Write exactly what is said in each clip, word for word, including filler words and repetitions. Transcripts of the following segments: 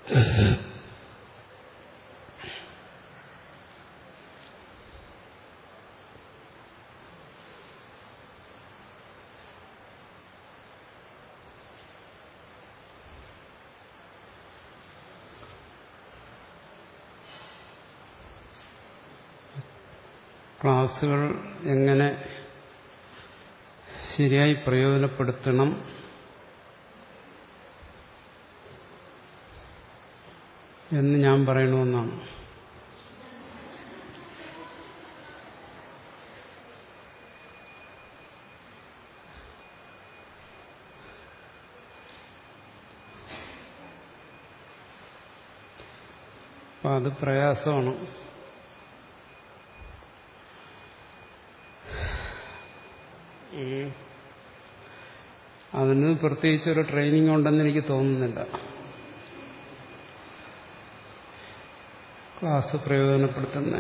ക്ലാസുകൾ എങ്ങനെ ശരിയായി പ്രയോജനപ്പെടുത്തണം എന്ന് ഞാൻ പറയണമെന്നാണ്. അപ്പം അത് പ്രയാസമാണ്. അതിന് പ്രത്യേകിച്ചൊരു ട്രെയിനിങ് ഉണ്ടെന്ന് എനിക്ക് തോന്നുന്നില്ല. ക്ലാസ് പ്രയോജനപ്പെടുത്തുന്ന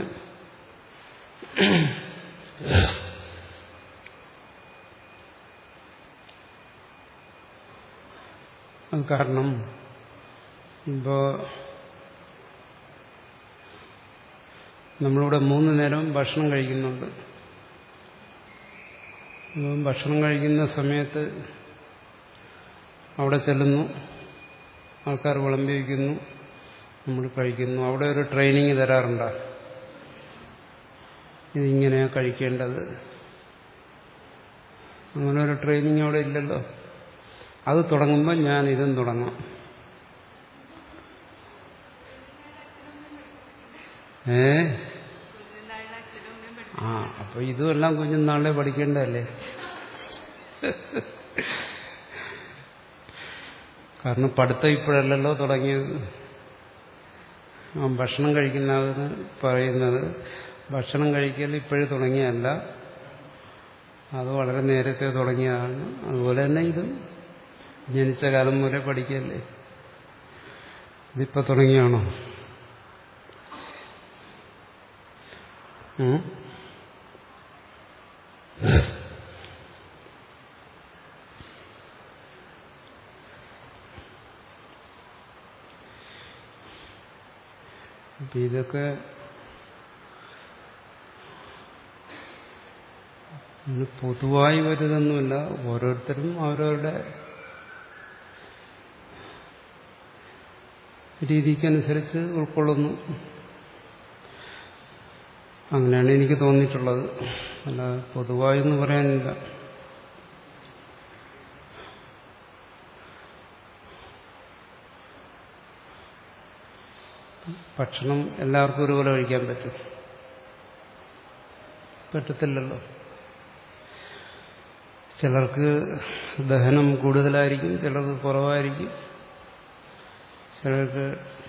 അത് കാരണം ഇപ്പോ നമ്മളിവിടെ മൂന്ന് നേരം ഭക്ഷണം കഴിക്കുന്നുണ്ട്. ഭക്ഷണം കഴിക്കുന്ന സമയത്ത് അവിടെ ചെല്ലുന്നു, ആൾക്കാർ വിളമ്പി വയ്ക്കുന്നു, നമ്മൾ കഴിക്കുന്നു. അവിടെ ഒരു ട്രെയിനിങ് തരാറുണ്ട്. ഇതിങ്ങനെയാ കഴിക്കേണ്ടത്. അങ്ങനെ ഒരു ട്രെയിനിങ് അവിടെ ഇല്ലല്ലോ. അത് തുടങ്ങുമ്പോൾ ഞാൻ ഇതും തുടങ്ങാം. ഏ ആ അപ്പൊ ഇതുമെല്ലാം കുഞ്ഞുനാളെ പഠിക്കേണ്ടതല്ലേ? കാരണം പഠിത്തം ഇപ്പോഴല്ലല്ലോ തുടങ്ങിയത്. ആ ഭക്ഷണം കഴിക്കുന്നതെന്ന് പറയുന്നത് ഭക്ഷണം കഴിക്കൽ ഇപ്പോഴും തുടങ്ങിയല്ല, അത് വളരെ നേരത്തെ തുടങ്ങിയതാണ്. അതുപോലെ തന്നെ ഇത് ജനിച്ച കാലം മുതലേ പഠിക്കല്ലേ. ഇതിപ്പോ തുടങ്ങിയാണോ? അപ്പൊ ഇതൊക്കെ പൊതുവായി വരുതൊന്നുമില്ല. ഓരോരുത്തരും അവരവരുടെ രീതിക്കനുസരിച്ച് ഉൾക്കൊള്ളുന്നു. അങ്ങനെയാണ് എനിക്ക് തോന്നിയിട്ടുള്ളത്. അല്ല പൊതുവായെന്ന് പറയാനില്ല. ഭക്ഷണം എല്ലാവർക്കും ഒരുപോലെ കഴിക്കാൻ പറ്റും? പറ്റത്തില്ലല്ലോ. ചിലർക്ക് ദഹനം കൂടുതലായിരിക്കും, ചിലർക്ക് കുറവായിരിക്കും, ചിലർക്ക്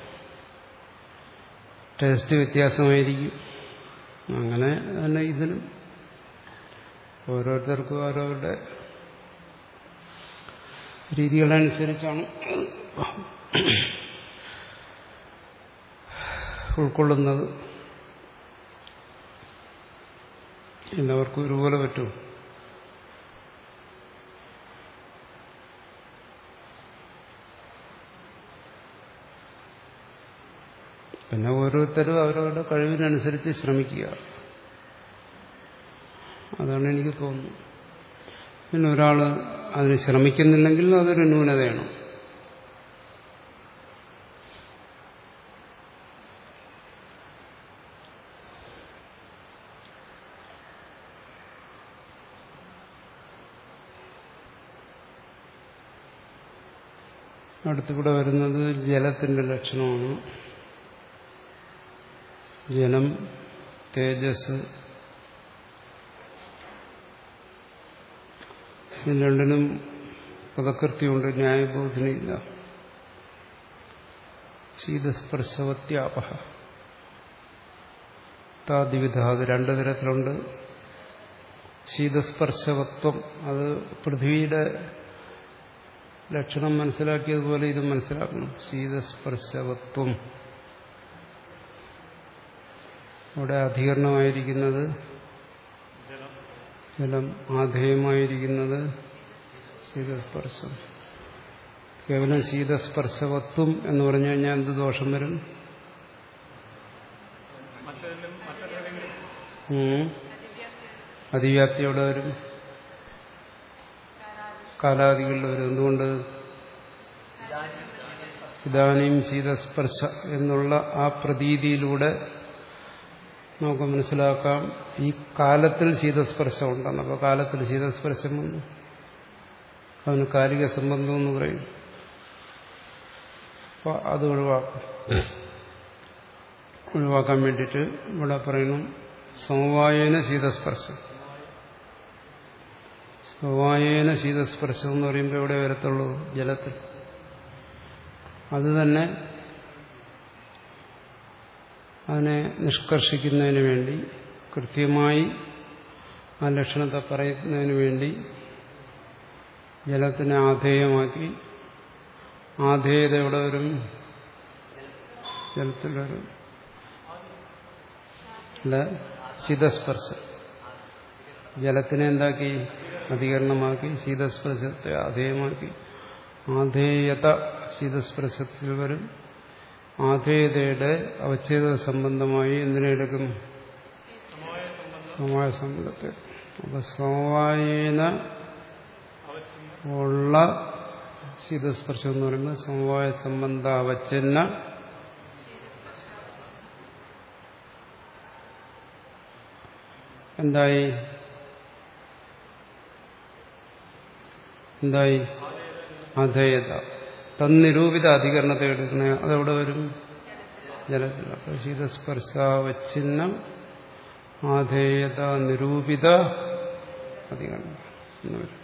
ടേസ്റ്റ് വ്യത്യാസമായിരിക്കും. അങ്ങനെ തന്നെ ഇതിനും ഓരോരുത്തർക്കും ഓരോരുടെ രീതികളനുസരിച്ചാണ് ഉൾക്കൊള്ളുന്നത്. എല്ലാവർക്കും ഒരുപോലെ പറ്റും. പിന്നെ ഓരോരുത്തരും അവരവരുടെ കഴിവിനനുസരിച്ച് ശ്രമിക്കുക. അതാണ് എനിക്ക് തോന്നുന്നത്. പിന്നെ ഒരാൾ അതിന് ശ്രമിക്കുന്നില്ലെങ്കിൽ അതൊരു ന്യൂനതയാണ്. അടുത്തുകൂടെ വരുന്നത് ജലത്തിന്റെ ലക്ഷണമാണ്. ജലം, തേജസ്, ഇത് രണ്ടിനും പദകൃത്യമുണ്ട്, ന്യായബോധനയില്ല. ശീതസ്പർശവത്യാപഹ താദ്വിധ, അത് രണ്ടു തരത്തിലുണ്ട്. ശീതസ്പർശവത്വം, അത് പൃഥ്വിയുടെ ലക്ഷണം മനസ്സിലാക്കിയതുപോലെ ഇത് മനസ്സിലാക്കണം. ശീതസ്പർശവത്വം, അവിടെ അധികരണമായിരിക്കുന്നത് ജലം, ആധേയമായിരിക്കുന്നത് ശീതസ്പർശം. കേവലം ശീതസ്പർശവത്വം എന്ന് പറഞ്ഞു കഴിഞ്ഞാൽ എന്ത് ദോഷം വരും? അതിവ്യാപ്തിയോടെ വരും, കാലാദികളിൽ വരും. എന്തുകൊണ്ട്? ഇതാനും ശീതസ്പർശ എന്നുള്ള ആ പ്രതീതിയിലൂടെ നമുക്ക് മനസ്സിലാക്കാം ഈ കാലത്തിൽ ശീതസ്പർശം ഉണ്ടെന്ന്. അപ്പോൾ കാലത്തിൽ ശീതസ്പർശം വന്നു, അവന് കാലിക സംബന്ധം എന്ന് പറയും. അപ്പോൾ അത് ഒഴിവാക്കും. ഒഴിവാക്കാൻ വേണ്ടിയിട്ട് ഇവിടെ പറയുന്നു സമവായേന ശീതസ്പർശം. സമവായേന ശീതസ്പർശം എന്ന് പറയുമ്പോൾ എവിടെ വരത്തുള്ളൂ? ജലത്തിൽ. അത് തന്നെ അതിനെ നിഷ്കർഷിക്കുന്നതിന് വേണ്ടി, കൃത്യമായി ആ ലക്ഷണത്തെ പറയുന്നതിന് വേണ്ടി ജലത്തിനെ ആധേയമാക്കി. ആധേയത എവിടെ വരും? ജലത്തിൽ വരും. അല്ല, ശീതസ്പർശം. ജലത്തിനെ എന്താക്കി? അധികരണമാക്കി. ശീതസ്പർശത്തെ ആധേയമാക്കി. ആധേയത ശീതസ്പർശത്തിൽ വരും. ആധേയതയുടെ അവച്ഛേദ സംബന്ധമായി എന്തിനെടുക്കും? സമവായ സംബന്ധത്തെ. അപ്പൊ സമവായേന ഉള്ള ശീതസ്പർശം എന്ന് പറയുമ്പോൾ സമവായ സംബന്ധ അവച്ഛന്ന എന്തായി? എന്തായി? അധേയത. തന്നിരൂപിത അധികരണത്തെ എടുക്കണേ, അതെവിടെ വരും? ജലത്തിൽ. അപ്പോൾ ശീതസ്പർശാവച്ഛിന്നം ആധേയത നിരൂപിത അധികരണം എന്ന് വരും.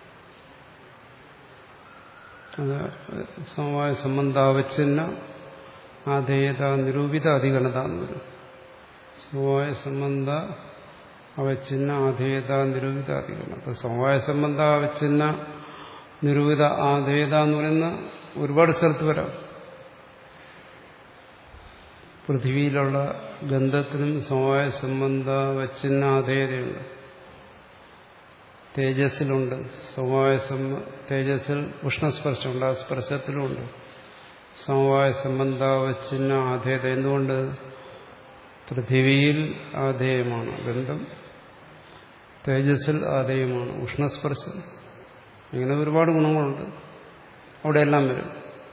അത് സമവായ സംബന്ധാവച്ഛിന്ന ആധേയത നിരൂപിത അധികരണത എന്ന് വരും. സമവായ സംബന്ധ അവച്ഛിന്ന ആധേയത നിരൂപിത അധികരണം. അപ്പോൾ സമവായ സംബന്ധ അവച്ഛിന്ന നിരൂപിത ആധേയത എന്ന് പറയുന്ന ഒരുപാട് സ്ഥലത്ത് വരാം. പൃഥ്വിയിലുള്ള ഗന്ധത്തിനും സമവായ സംബന്ധ അവച്ഛിന്ന ആധേയതയുണ്ട്. തേജസ്സിലുണ്ട് സമവായ തേജസ്സിൽ ഉഷ്ണസ്പർശമുണ്ട്, ആ സ്പർശത്തിലുമുണ്ട് സമവായ സംബന്ധാവച്ഛിന്ന ആധേയത. എന്തുകൊണ്ട്? പൃഥിവിയിൽ ആധേയമാണ് ഗന്ധം, തേജസ്സിൽ ആധേയമാണ് ഉഷ്ണസ്പർശം. ഇങ്ങനെ ഒരുപാട് ഗുണങ്ങളുണ്ട്, അവിടെയെല്ലാം വരും.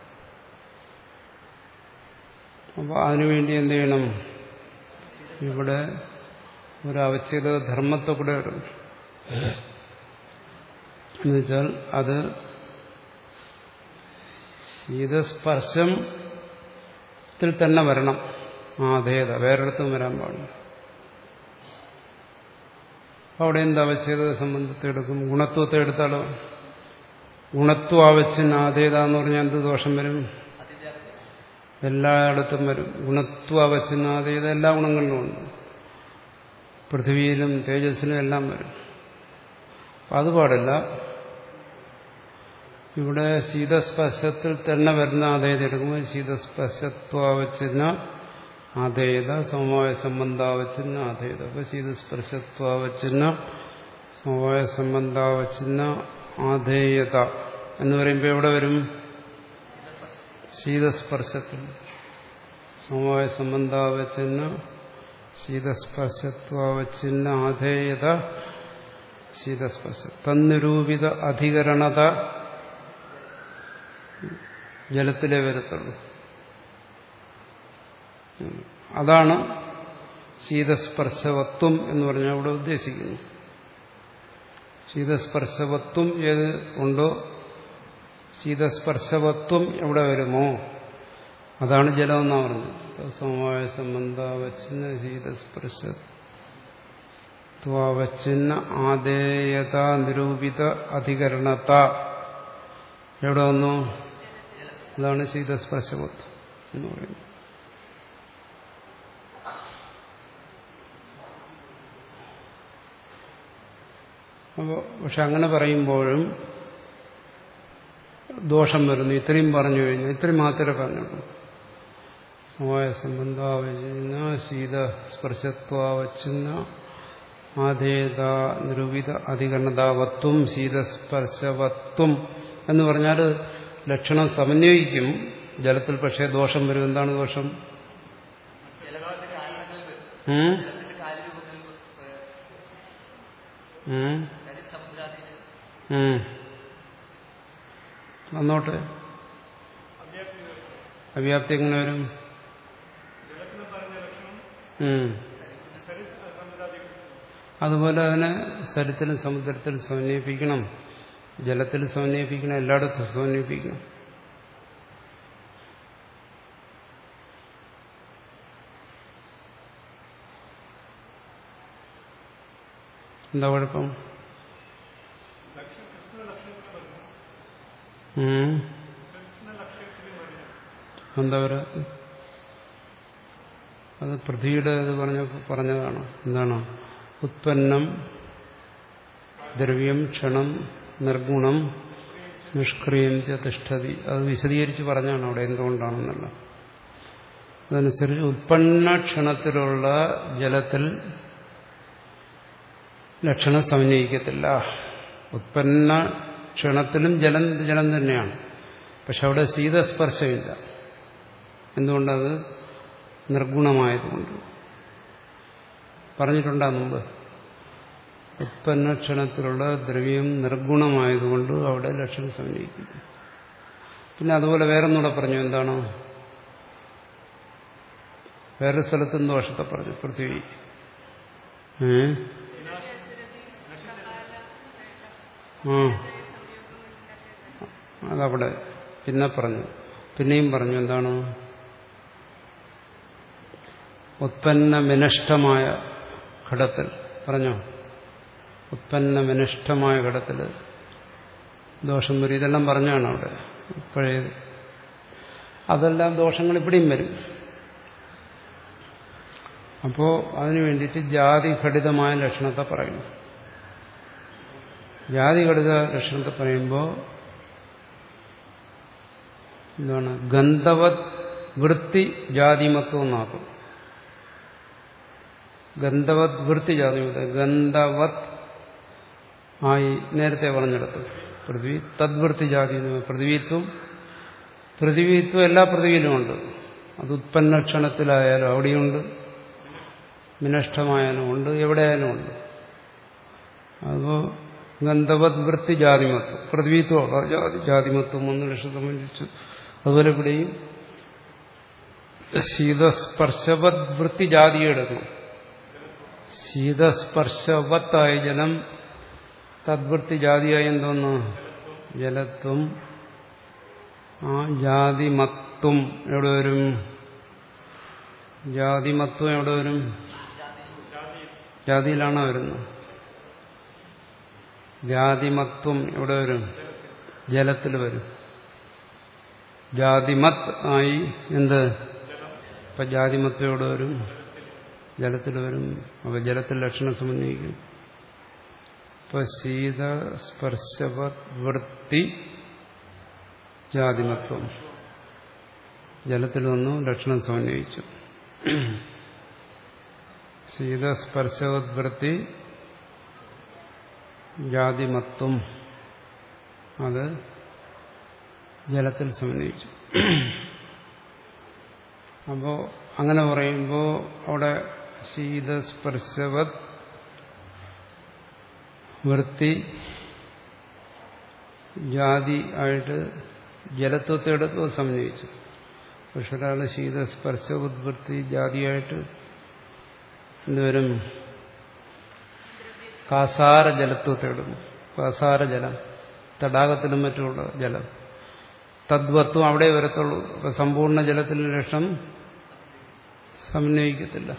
അപ്പോൾ അതിനുവേണ്ടി എന്ത് ചെയ്യണം? ഇവിടെ ഒരു അവച്ഛേദ ധർമ്മത്തെ കൂടെ വരും. എന്നുവെച്ചാൽ അത് ശീതസ്പർശത്തിൽ തന്നെ വരണം. ആധേയത വേറൊരിടത്തും വരാൻ പാടില്ല. അവിടെ എന്ത് അവച്ഛേദ സംബന്ധത്തെ എടുക്കും? ഗുണത്വത്തെ എടുത്താലോ? ഗുണത്വാവച്ഛിന്ന ആധേയത എന്ന് പറഞ്ഞാൽ എന്ത് ദോഷം വരും? എല്ലായിടത്തും വരും. ഗുണത്വാവച്ഛിന്ന ആധേയത എല്ലാ ഗുണങ്ങളിലും ഉണ്ട്. പൃഥ്വിയിലും തേജസ്സിലും എല്ലാം വരും. അത് പാടില്ല. ഇവിടെ ശീതസ്പർശത്തിൽ തന്നെ വരുന്ന ആധേയത എടുക്കുമ്പോൾ ശീതസ്പർശത്വാവച്ഛിന്ന ആധേയത സമവായ സംബന്ധാവച്ഛിന്ന ആധേയത. അപ്പോൾ ശീതസ്പർശത്വാവച്ഛിന്ന സമവായ സംബന്ധാവച്ഛിന്ന ആധേയത എന്ന് പറയുമ്പോൾ എവിടെ വരും? ശീതസ്പർശത്തിൽ. സമവായ സംബന്ധാവച്ഛിന്ന ശീതസ്പർശത്വാവച്ഛിന്ന ആധേയത ശീതസ്പർശ. തന്നിരൂപിത അധികരണത ജലത്തിലേ വരത്തുള്ളൂ. അതാണ് ശീതസ്പർശവത്വം എന്ന് പറഞ്ഞാൽ ഇവിടെ ഉദ്ദേശിക്കുന്നു. ശീതസ്പർശവത്വം ഏത് ഉണ്ടോ, ശീതസ്പർശവത്വം എവിടെ വരുമോ അതാണ് ജലം എന്നാണ് പറഞ്ഞത്. സമവായ സംബന്ധാവച്ഛിന്ന ശീതസ്പർശത്വാവച്ഛിന്ന ആധേയത നിരൂപിത അധികരണത എവിടെ വന്നു? അതാണ് ശീതസ്പർശവത്വം എന്ന് പറയുന്നത്. അപ്പോൾ പക്ഷെ അങ്ങനെ പറയുമ്പോഴും ദോഷം വരുന്നു. ഇത്രയും പറഞ്ഞു കഴിഞ്ഞു, ഇത്രയും മാത്രമേ പറഞ്ഞുള്ളൂ. സമവായ സംബന്ധാവച്ഛിന്ന ശീതസ്പർശത്വാവച്ഛിന്ന ആധേയത നിരൂപിത അധികരണതാവത്വം ശീതസ്പർശവത്വം എന്ന് പറഞ്ഞാൽ ലക്ഷണം സമന്വയിക്കും ജലത്തിൽ, പക്ഷേ ദോഷം വരും. എന്താണ് ദോഷം? ഉം? ഉം? ഉം. വന്നോട്ടെ. അവ്യാപ്തി എങ്ങനെ വരും? ഉം. അതുപോലെ അതിനെ സരിത്തിലും സമുദ്രത്തിലും സമന്വയിപ്പിക്കണം, ജലത്തിൽ സമന്വയിപ്പിക്കണം, എല്ലായിടത്തും സമന്വയിപ്പിക്കണം. എന്താ കുഴപ്പം? എന്താ പറയാ? അത് പൃഥ്വിയുടെ ഇത് പറഞ്ഞ പറഞ്ഞതാണ്. എന്താണ്? ഉത്പന്നം ദ്രവ്യം ക്ഷണം നിർഗുണം നിഷ്ക്രിയം ച തിഷ്ഠതി. അത് വിശദീകരിച്ച് പറഞ്ഞാണ് അവിടെ എന്തുകൊണ്ടാണെന്നല്ല. അതനുസരിച്ച് ഉത്പന്ന ക്ഷണത്തിലുള്ള ജലത്തിൽ ലക്ഷണം സമന്വയിക്കത്തില്ല. ഉത്പന്ന ക്ഷണത്തിലും ജലം ജലം തന്നെയാണ്, പക്ഷെ അവിടെ ശീതസ്പർശമില്ല. എന്തുകൊണ്ടത്? നിർഗുണമായതുകൊണ്ട്. പറഞ്ഞിട്ടുണ്ടാ മുമ്പ്? ഉത്പന്ന ക്ഷണത്തിലുള്ള ദ്രവ്യം നിർഗുണമായതുകൊണ്ട് അവിടെ ലക്ഷണം സമന്വയിക്കില്ല. പിന്നെ അതുപോലെ വേറൊന്നുകൂടെ പറഞ്ഞു. എന്താണ്? വേറെ സ്ഥലത്തും ദോഷത്തെ പറഞ്ഞു. പൃഥ്വി ഏ ആ അതവിടെ പിന്നെ പറഞ്ഞു. പിന്നെയും പറഞ്ഞു. എന്താണ്? ഉത്പന്ന വിനഷ്ടമായ ഘടത്തിൽ പറഞ്ഞോ? ഉത്പന്ന വിനഷ്ടമായ ഘടത്തിൽ ദോഷം വരും. ഇതെല്ലാം പറഞ്ഞാണ് അവിടെ പഴയത്. അതെല്ലാം ദോഷങ്ങൾ ഇവിടെയും വരും. അപ്പോ അതിനു വേണ്ടിയിട്ട് ജാതിഘടിതമായ ലക്ഷണത്തെ പറയുന്നു. ജാതിഘടിത ലക്ഷണത്തെ പറയുമ്പോൾ എന്താണ്? ഗന്ധവത് വൃത്തി ജാതിമത്വം എന്നാക്കും. ഗന്ധവത് വൃത്തി ജാതിമത്വം. ഗന്ധവത് ആയി നേരത്തെ പറഞ്ഞെടുത്തു. പൃഥ്വി തദ്വൃത്തി ജാതി. പൃഥ്വിത്വം പൃഥ്വിത്വം എല്ലാ പൃഥ്വിയിലുമുണ്ട്. അത് ഉത്പന്ന ക്ഷണത്തിലായാലും അവിടെയുണ്ട്, വിനഷ്ടമായാലും ഉണ്ട്, എവിടെയായാലും ഉണ്ട്. അപ്പോൾ ഗന്ധവത് വൃത്തി ജാതിമത്വം, പൃഥ്വിത്വം ജാതിമത്വം ഒന്ന് ലക്ഷം സംബന്ധിച്ചു. അതുപോലെ ഇവിടെയും ശീതസ്പർശവത് വൃത്തി ജാതിയെ എടുക്കണം. ശീതസ്പർശവത്തായ ജലം തദ്വൃത്തി ജാതിയായി എന്തോന്ന്? ജലത്വം. ആ ജാതിമത്വം എവിടെ വരും? ജാതിമത്വം എവിടെ വരും? ജാതിയിലാണോ വരുന്നത്? ജാതിമത്വം എവിടെ വരും? ജലത്തിൽ വരും. ജാതിമത് ആയി എന്ത്? ഇപ്പൊ ജാതിമത്വം എവിടെ വരും? ജലത്തിൽ വരും. അപ്പൊ ജലത്തിൽ ലക്ഷണം സമന്വയിക്കും. ഇപ്പൊ ശീത സ്പർശവത് വൃത്തി ജാതിമത്വം ജലത്തിൽ വന്നു, ലക്ഷണം സമന്വയിച്ചു. ശീതസ്പർശവത് വൃത്തി ജാതിമത്വം അത് ജലത്തിൽ സമന്വയിച്ചു. അപ്പോ അങ്ങനെ പറയുമ്പോൾ അവിടെ ശീതസ്പർശവത് വൃത്തി ജാതി ആയിട്ട് ജലത്വത്തെ എടുത്ത് സമന്വയിച്ചു. പക്ഷെ ഒരാൾ ശീതസ്പർശവത് വൃത്തി ജാതിയായിട്ട് എന്തുവരും? കാസാര ജലത്വത്തെ എടുക്കും. കാസാര ജലം, തടാകത്തിലും മറ്റുമുള്ള ജലം, തദ്വത്വം അവിടെ വരത്തുള്ളൂ. അപ്പൊ സമ്പൂർണ്ണ ജലത്തിന്റെ ലക്ഷണം സമന്വയിക്കത്തില്ല.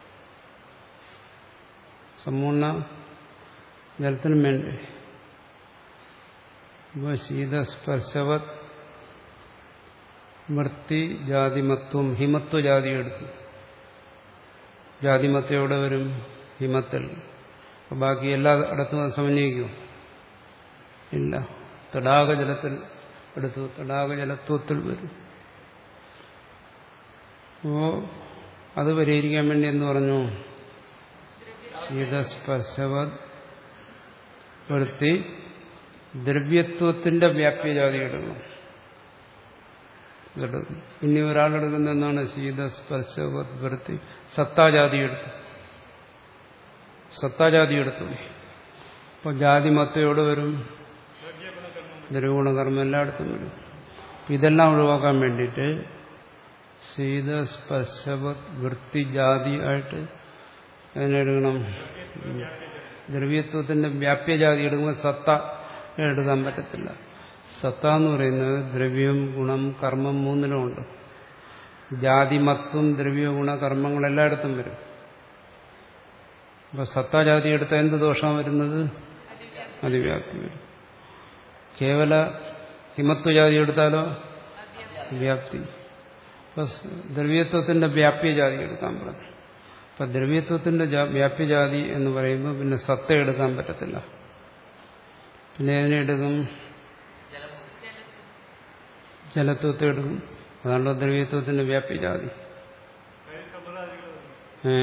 സമ്പൂർണ്ണ ജലത്തിനും വേണ്ടി ഇപ്പൊ ശീതസ്പർശവത് വൃത്തി ജാതിമത്വം ഹിമത്വ ജാതി എടുത്തു. ജാതിമത്വം എവിടെ വരും? ഹിമത്തിൽ. ബാക്കി എല്ലാ ഇടത്തും അത് സമന്വയിക്കും? ഇല്ല. തടാകജലത്തിൽ എടുത്തു, തടാകജലത്വത്തിൽ വരും. അപ്പോ അത് പരിഹരിക്കാൻ വേണ്ടി എന്ന് പറഞ്ഞു? ശീതസ്പർശവത് വൃത്തി ദ്രവ്യത്വത്തിന്റെ വ്യാപ്യജാതി എടുക്കണം. ഇതെടുക്കും. ഇനി ഒരാളെടുക്കുന്ന എന്താണ്? ശീതസ്പർശവൃത്തി സത്താജാതി എടുത്തു. സത്താജാതി എടുത്തു. അപ്പൊ ജാതി മൊത്തയോട് വരും, ദ്രവ്യഗുണകർമ്മം എല്ലായിടത്തും വരും. ഇതെല്ലാം ഒഴിവാക്കാൻ വേണ്ടിയിട്ട് ശീതസ്പർശവത് വൃത്തി ജാതി ആയിട്ട് അതിനെടുക്കണം. ദ്രവ്യത്വത്തിന്റെ വ്യാപ്യജാതി എടുക്കുമ്പോൾ സത്ത എടുക്കാൻ പറ്റത്തില്ല. സത്ത എന്ന് പറയുന്നത് ദ്രവ്യം ഗുണം കർമ്മം മൂന്നിലുമുണ്ട്. ജാതിമത്വം ദ്രവ്യ ഗുണ കർമ്മങ്ങൾ എല്ലായിടത്തും വരും. അപ്പൊ സത്താജാതി എടുത്താൽ എന്ത് ദോഷമാണ് വരുന്നത്? അതിവ്യാപ്തി വരും. കേവല ഹിമത്വജാതി എടുത്താലോ വ്യാപ്തി. അപ്പൊ ദ്രവ്യത്വത്തിന്റെ വ്യാപ്യജാതി എടുക്കാൻ പറഞ്ഞു. അപ്പൊ ദ്രവ്യത്വത്തിന്റെ വ്യാപ്യജാതി എന്ന് പറയുമ്പോൾ പിന്നെ സത്ത എടുക്കാൻ പറ്റത്തില്ല. പിന്നെ അതിനെ എടുക്കും? ജലത്വത്തെ എടുക്കും. അതാണല്ലോ ദ്രവ്യത്വത്തിന്റെ വ്യാപ്യജാതി. ഏ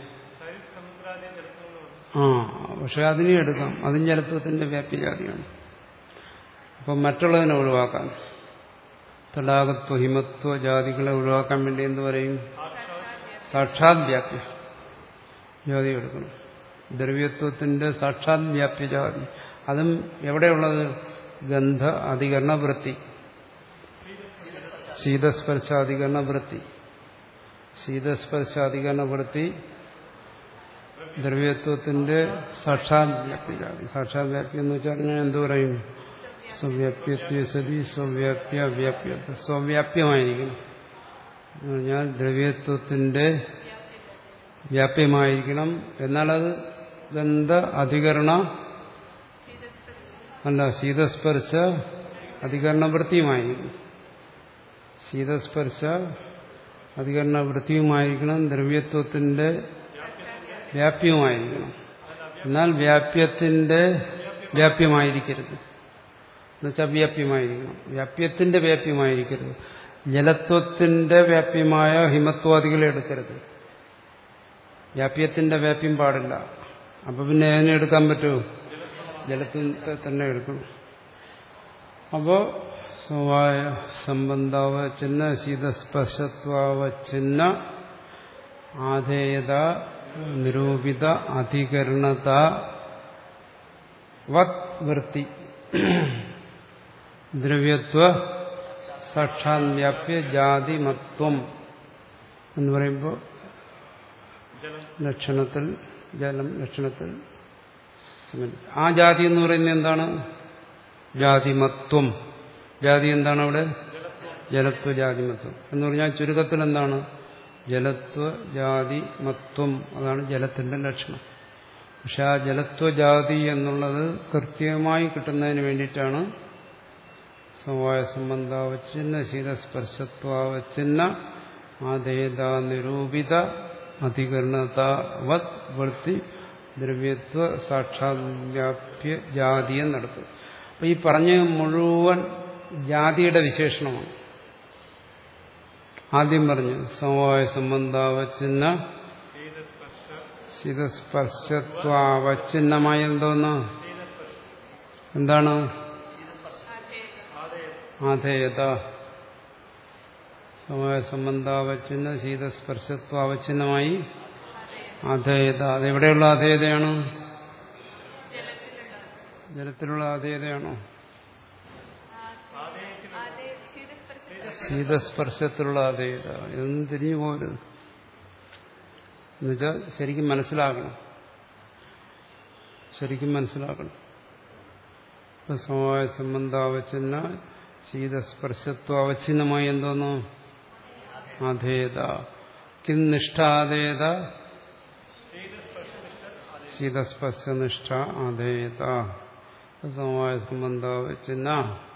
ആ പക്ഷെ അതിനെ എടുക്കാം. അതും ജലത്വത്തിന്റെ വ്യാപ്യജാതിയാണ്. അപ്പം മറ്റുള്ളതിനെ ഒഴിവാക്കാൻ, തടാകത്വ ഹിമത്വ ജാതികളെ ഒഴിവാക്കാൻ വേണ്ടി എന്ത് പറയും? സാക്ഷാത് വ്യാപ്യ ജാതി എടുക്കണം. ദ്രവ്യത്വത്തിന്റെ സാക്ഷാത് വ്യാപ്യ ജാതി. അതും എവിടെയുള്ളത്? ഗന്ധ അധികരണ വൃത്തി, ശീതസ്പർശാധികരണ വൃത്തി. ശീതസ്പർശാധികരണ വൃത്തി ദ്രവ്യത്വത്തിന്റെ സാക്ഷാത് വ്യാപ്യ ജാതി. സാക്ഷാത് വ്യാപ്യം എന്ന് വെച്ചാൽ ഞാൻ എന്തു പറയും? സ്വവ്യാപ്യത്വ സതി സ്വവ്യാപ്യ വ്യാപ്യ. സ്വവ്യാപ്യമായിരിക്കും എന്ന് പറഞ്ഞാൽ ദ്രവ്യത്വത്തിന്റെ വ്യാപ്യമായിരിക്കണം. എന്നാൽ അത് ഗന്ധ അധികരണ അല്ല ശീതസ്പർശ അധികരണ വൃത്തിയുമായിരിക്കും. ശീതസ്പർശ അധികരണ വൃത്തിയുമായിരിക്കണം. ദ്രവ്യത്വത്തിന്റെ വ്യാപ്യമായിരിക്കണം. എന്നാൽ വ്യാപ്യത്തിന്റെ വ്യാപ്യമായിരിക്കരുത്. എന്നുവെച്ചാൽ വ്യാപ്യമായിരിക്കണം. വ്യാപ്യത്തിന്റെ വ്യാപ്യമായിരിക്കരുത്. ജലത്വത്തിന്റെ വ്യാപ്യമായ ഹിമത്വാദികളെ എടുക്കരുത്. വ്യാപ്യത്തിന്റെ വ്യാപ്യം പാടില്ല. അപ്പൊ പിന്നെ അതിനെ എടുക്കാൻ പറ്റുമോ? ജലത്തെ തന്നെ എടുക്കണം. അപ്പോ സ്വവായ സംബന്ധാവചിന്ന ശീതസ്പർശത്വാവചിന്ന ആധേയത നിരൂപിത അധികരണത വത് വൃത്തി ദ്രവ്യത്വ സാക്ഷാത് വ്യാപ്യ ജാതിമത്വം എന്ന് പറയുമ്പോൾ ലക്ഷണത്തിൽ ജലം ലക്ഷണത്തിൽ ആ ജാതി എന്ന് പറയുന്നത് എന്താണ്? ജാതിമത്വം. ജാതി എന്താണ് അവിടെ? ജലത്വ ജാതിമത്വം എന്ന് പറഞ്ഞാൽ ചുരുക്കത്തിൽ എന്താണ്? ജലത്വ ജാതിമത്വം. അതാണ് ജലത്തിന്റെ ലക്ഷണം. പക്ഷെ ആ ജലത്വജാതി എന്നുള്ളത് കൃത്യമായി കിട്ടുന്നതിന് വേണ്ടിയിട്ടാണ് സമവായ സംബന്ധാവച്ഛിന്ന ശീതസ്പർശത്വാവച്ഛിന്ന ആദേയത നിരൂപിത അധികരണതാവത് വൃത്തി ദ്രവ്യത്വ സാക്ഷാത് വ്യാപ്യ ജാതി എന്നടക്കും. അപ്പൊ ഈ പറഞ്ഞ മുഴുവൻ ജാതിയുടെ വിശേഷണമാണ്. ആദ്യം പറഞ്ഞു സമവായ സംബന്ധാവച്ഛിന്ന ശീതസ്പർശത്വാവച്ഛിന്നമായ എന്തോന്ന്? എന്താണ്? ആധേയത. സമവായ സംബന്ധാവച്ഛിന്ന ശീതസ്പർശത്വാവച്ഛിന്നമായി ആധേയത. അതെവിടെയുള്ള ആധേയതയാണ്? ജലത്തിലുള്ള ആധേയതയാണോ? ശീതസ്പർശത്തിലുള്ള ആധേയത. ഇതൊന്നും തിരിഞ്ഞു പോകരുത്. എന്നുവെച്ചാൽ ശരിക്കും മനസ്സിലാക്കണം. ശരിക്കും മനസ്സിലാക്കണം. സമവായ സംബന്ധാവച്ഛിന്ന ശീതസ്പർശത്വാവച്ഛിന്നമായി എന്തോന്നു? ആധേയത. കിം നിഷ്ഠ ആധേയത? ശീതസ്പർശനിഷ്ഠ ആധേയത. സമവായ സംബന്ധാവച്ഛിന്ന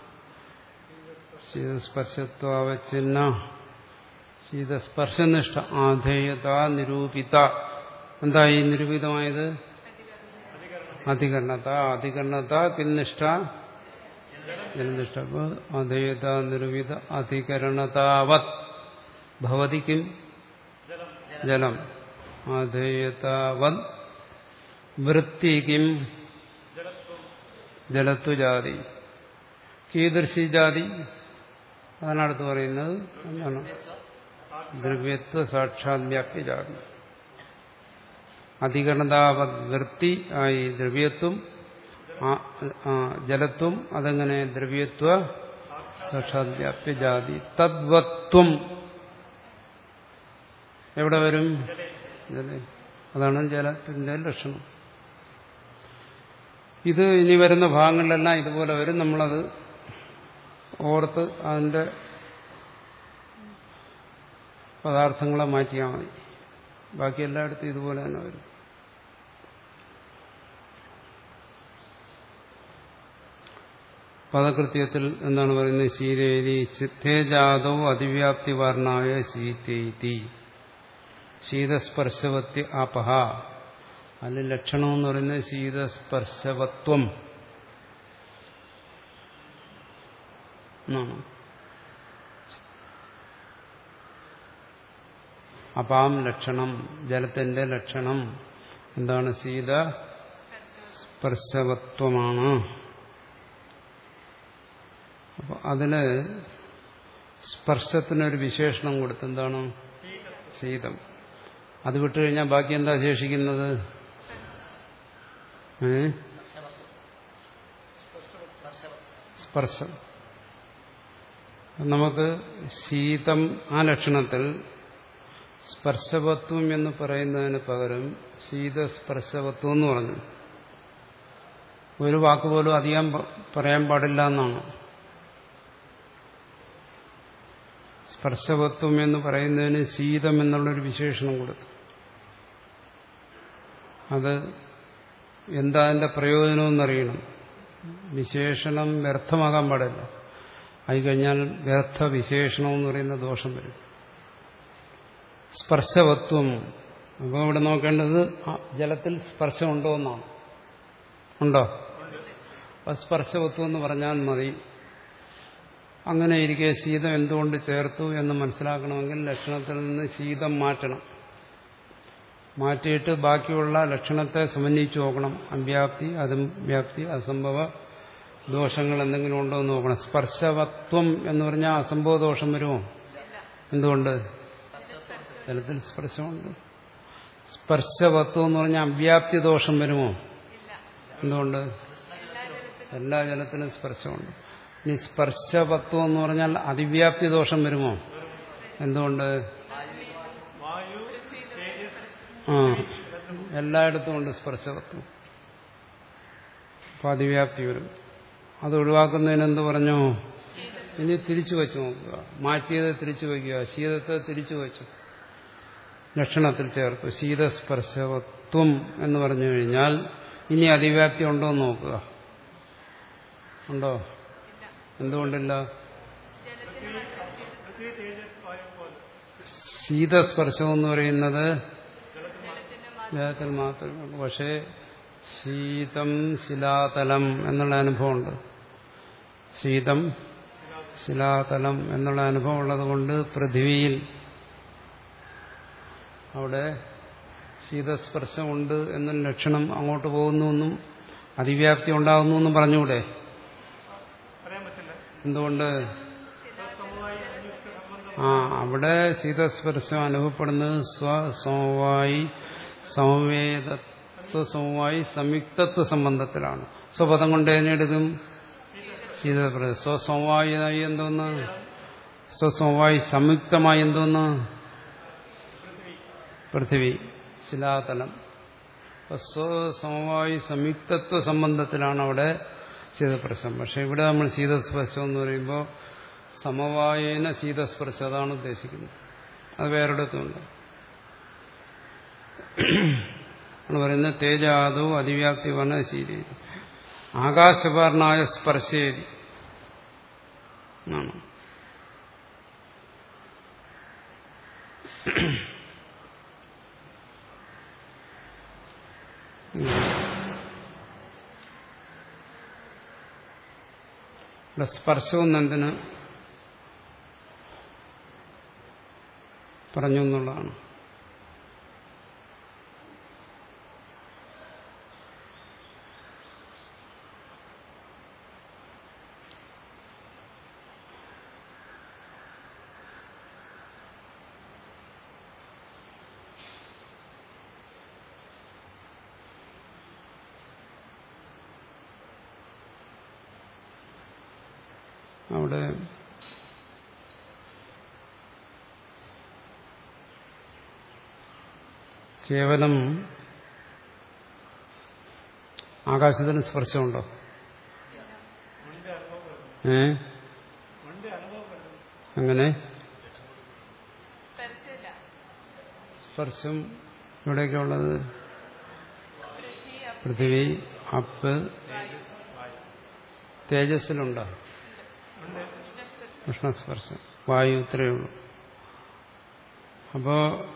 ശീതസ്പർശത്വാവച്ഛിന്ന ശീതസ്പർശനിഷ്ഠ ആധേയത നിരൂപിത. എന്തായി നിരൂപിതമായത്? അധികരണത. അധികരണത കിന്നിഷ്ഠ ജലനിഷ്ഠ. ആധേയത നിരൂപിത അധികരണതാവത് ഭവതി കിം ജലം. ആധേയതാവത് വൃത്തി കിം ജലത്വജാതി. കീദൃശി ജാതി? അതാണ് അടുത്ത് പറയുന്നത്. എന്താണ്? ദ്രവ്യത്വ സാക്ഷാത് വ്യാപ്യജാതി. അധികരണതാവൃത്തി ആയി ദ്രവ്യത്വം ജലത്വം. അതെങ്ങനെ? ദ്രവ്യത്വ സാക്ഷാത് വ്യാപ്യജാതി. തദ്വത്വം എവിടെ വരും? അതാണ് ജലത്തിന്റെ ലക്ഷണം. ഇത് ഇനി വരുന്ന ഭാഗങ്ങളിലെല്ലാം ഇതുപോലെ വരും. നമ്മളത് ഓർത്ത് അതിന്റെ പദാർത്ഥങ്ങളെ മാറ്റിയാൽ മതി. ബാക്കി എല്ലായിടത്തും ഇതുപോലെ തന്നെ വരും. പദകൃത്യത്തിൽ എന്താണ് പറയുന്നത്? ശീതേരി ചിത്തേജാതോ അതിവ്യാപ്തി വർണ്ണായ ശീതേതി ശീതസ്പർശവത്യ ആപഹ. അതിന് ലക്ഷണം എന്ന് പറയുന്നത് ശീതസ്പർശവത്വം എന്നാണ്. അപാം ലക്ഷണം, ജലത്തിന്റെ ലക്ഷണം എന്താണ്? ശീത സ്പർശവത്വമാണ്. അപ്പൊ അതിന് സ്പർശത്തിനൊരു വിശേഷണം കൊടുത്ത് എന്താണ്? ശീതം. അത് വിട്ടുകഴിഞ്ഞാൽ ബാക്കി എന്താ ശേഷിക്കുന്നത്? ഏ സ്പർശം. നമുക്ക് ശീതം ആ ലക്ഷണത്തിൽ സ്പർശവത്വം എന്ന് പറയുന്നതിന് പകരം ശീതസ്പർശവത്വം എന്ന് പറഞ്ഞു. ഒരു വാക്കുപോലും അധികം പറയാൻ പാടില്ല എന്നാണ്. സ്പർശവത്വം എന്ന് പറയുന്നതിന് ശീതം എന്നുള്ളൊരു വിശേഷണം കൊടുത്തു. അത് എന്താ അതിന്റെ പ്രയോജനമെന്നറിയണം. വിശേഷണം വ്യർത്ഥമാകാൻ പാടില്ല. ആയിക്കഴിഞ്ഞാൽ വ്യർത്ഥ വിശേഷണം എന്ന് പറയുന്ന ദോഷം വരും. സ്പർശവത്വം. അപ്പോൾ ഇവിടെ നോക്കേണ്ടത് ജലത്തിൽ സ്പർശമുണ്ടോ എന്നാണ്. ഉണ്ടോ? അത് സ്പർശവത്വം എന്ന് പറഞ്ഞാൽ മതി. അങ്ങനെ ഇരിക്കെ ശീതം എന്തുകൊണ്ട് ചേർത്തു എന്ന് മനസ്സിലാക്കണമെങ്കിൽ ലക്ഷണത്തിൽ നിന്ന് ശീതം മാറ്റണം. മാറ്റിയിട്ട് ബാക്കിയുള്ള ലക്ഷണത്തെ സമന്വയിച്ച് നോക്കണം. അവ്യാപ്തി, അതും വ്യാപ്തി, അസംഭവ ദോഷങ്ങൾ എന്തെങ്കിലും ഉണ്ടോ എന്ന് നോക്കണം. സ്പർശവത്വം എന്ന് പറഞ്ഞാൽ അസംഭവ ദോഷം വരുമോ? എന്തുകൊണ്ട്? ജലത്തിൽ സ്പർശമുണ്ട്. സ്പർശവത്വം എന്ന് പറഞ്ഞാൽ അവ്യാപ്തി ദോഷം വരുമോ? എന്തുകൊണ്ട്? എല്ലാ ജലത്തിലും സ്പർശമുണ്ട്. ഇനി സ്പർശവത്വം എന്ന് പറഞ്ഞാൽ അതിവ്യാപ്തി ദോഷം വരുമോ? എന്തുകൊണ്ട്? ആ എല്ലായിടത്തും ഉണ്ട് സ്പർശവത്വം. അപ്പൊ അതിവ്യാപ്തി വരും. അത് ഒഴിവാക്കുന്നതിന് എന്ത് പറഞ്ഞു? ഇനി തിരിച്ചു വെച്ച് നോക്കുക. മാറ്റിയത് തിരിച്ചു വയ്ക്കുക. ശീതത്തെ തിരിച്ചു വെച്ചു ലക്ഷണത്തിൽ ചേർത്തു. ശീതസ്പർശവത്വം എന്ന് പറഞ്ഞു കഴിഞ്ഞാൽ ഇനി അതിവ്യാപ്തി ഉണ്ടോ എന്ന് നോക്കുക. ഉണ്ടോ? എന്തുകൊണ്ടില്ല? ശീതസ്പർശം എന്ന് പറയുന്നത് ജലത്തിൽ മാത്രമേ ഉള്ളൂ. പക്ഷേ ശീതം ശിലാതലം എന്നുള്ള അനുഭവമുണ്ട്. ശീതം ശിലാതലം എന്നുള്ള അനുഭവം ഉള്ളത് കൊണ്ട് പൃഥ്വിയിൽ അവിടെ ശീതസ്പർശമുണ്ട് എന്ന ലക്ഷണം അങ്ങോട്ട് പോകുന്നു, അതിവ്യാപ്തി ഉണ്ടാകുന്നു എന്നും പറഞ്ഞുകൂടെ? എന്തുകൊണ്ട്? ആ അവിടെ ശീതസ്പർശം അനുഭവപ്പെടുന്നത് സ്വസമവായി സമവേദ സ്വസമവായി സംയുക്തത്വ സംബന്ധത്തിലാണ്. സ്വപദം കൊണ്ട് എന്നെടുക്കും ശീതസ്പർശം. സ്വസമവായി എന്തോന്ന്? സ്വസമവായി സംയുക്തമായി എന്തോന്ന്? പൃഥ്വി ശിലാതലം. സ്വസമവായി സംയുക്തത്വ സംബന്ധത്തിലാണ് അവിടെ ശീതസ്പർശം. പക്ഷെ ഇവിടെ നമ്മൾ ശീതസ്പർശം എന്ന് പറയുമ്പോൾ സമവായേന ശീതസ്പർശം, അതാണ് ഉദ്ദേശിക്കുന്നത്. അത് വേറെടുത്തുണ്ട്. ആണ് പറയുന്നത് തേജാദോ അതിവ്യാപ്തി വന ശീലേരി ആകാശവർണായ സ്പർശേരി ആണ്. സ്പർശവും എന്തിന് പറഞ്ഞു എന്നുള്ളതാണ്. അവിടെ കേവലം ആകാശത്തിന് സ്പർശമുണ്ടോ? ഏ അങ്ങനെ സ്പർശം എവിടെയൊക്കെ ഉള്ളത്? പൃഥ്വി, അപ്പ്, തേജസ്സിലുണ്ടോ? ഉഷ്ണസ്പർശം, വായു, ഇത്രയേ ഉള്ളൂ. അപ്പോ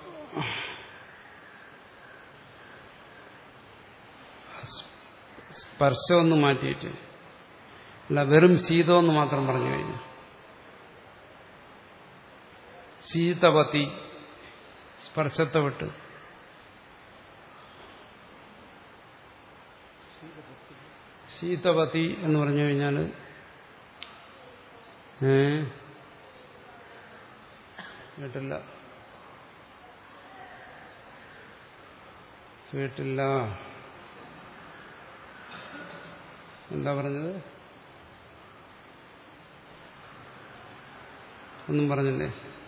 സ്പർശമൊന്ന് മാറ്റിയിട്ട് അല്ല, വെറും ശീതമെന്ന് മാത്രം പറഞ്ഞു കഴിഞ്ഞു. ശീതവതി, സ്പർശത്തെ വിട്ട് ശീതവതി എന്ന് പറഞ്ഞു കഴിഞ്ഞാൽ ഏ കേട്ടില്ല കേട്ടില്ല എന്താ പറഞ്ഞത്? ഒന്നും പറഞ്ഞില്ലേ?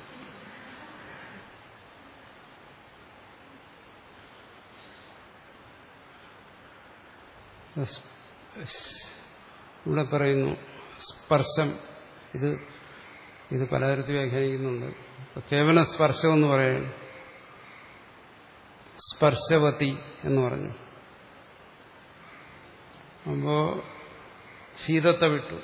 ഇവിടെ പറയുന്നു സ്പർശം. ഇത് ഇത് പലതരത്തിൽ വ്യാഖ്യാനിക്കുന്നുണ്ട്. കേവലം സ്പർശം എന്ന് പറയുന്നു. സ്പർശവതി എന്ന് പറഞ്ഞു. അപ്പോ ശീതത്തെ വിട്ടു.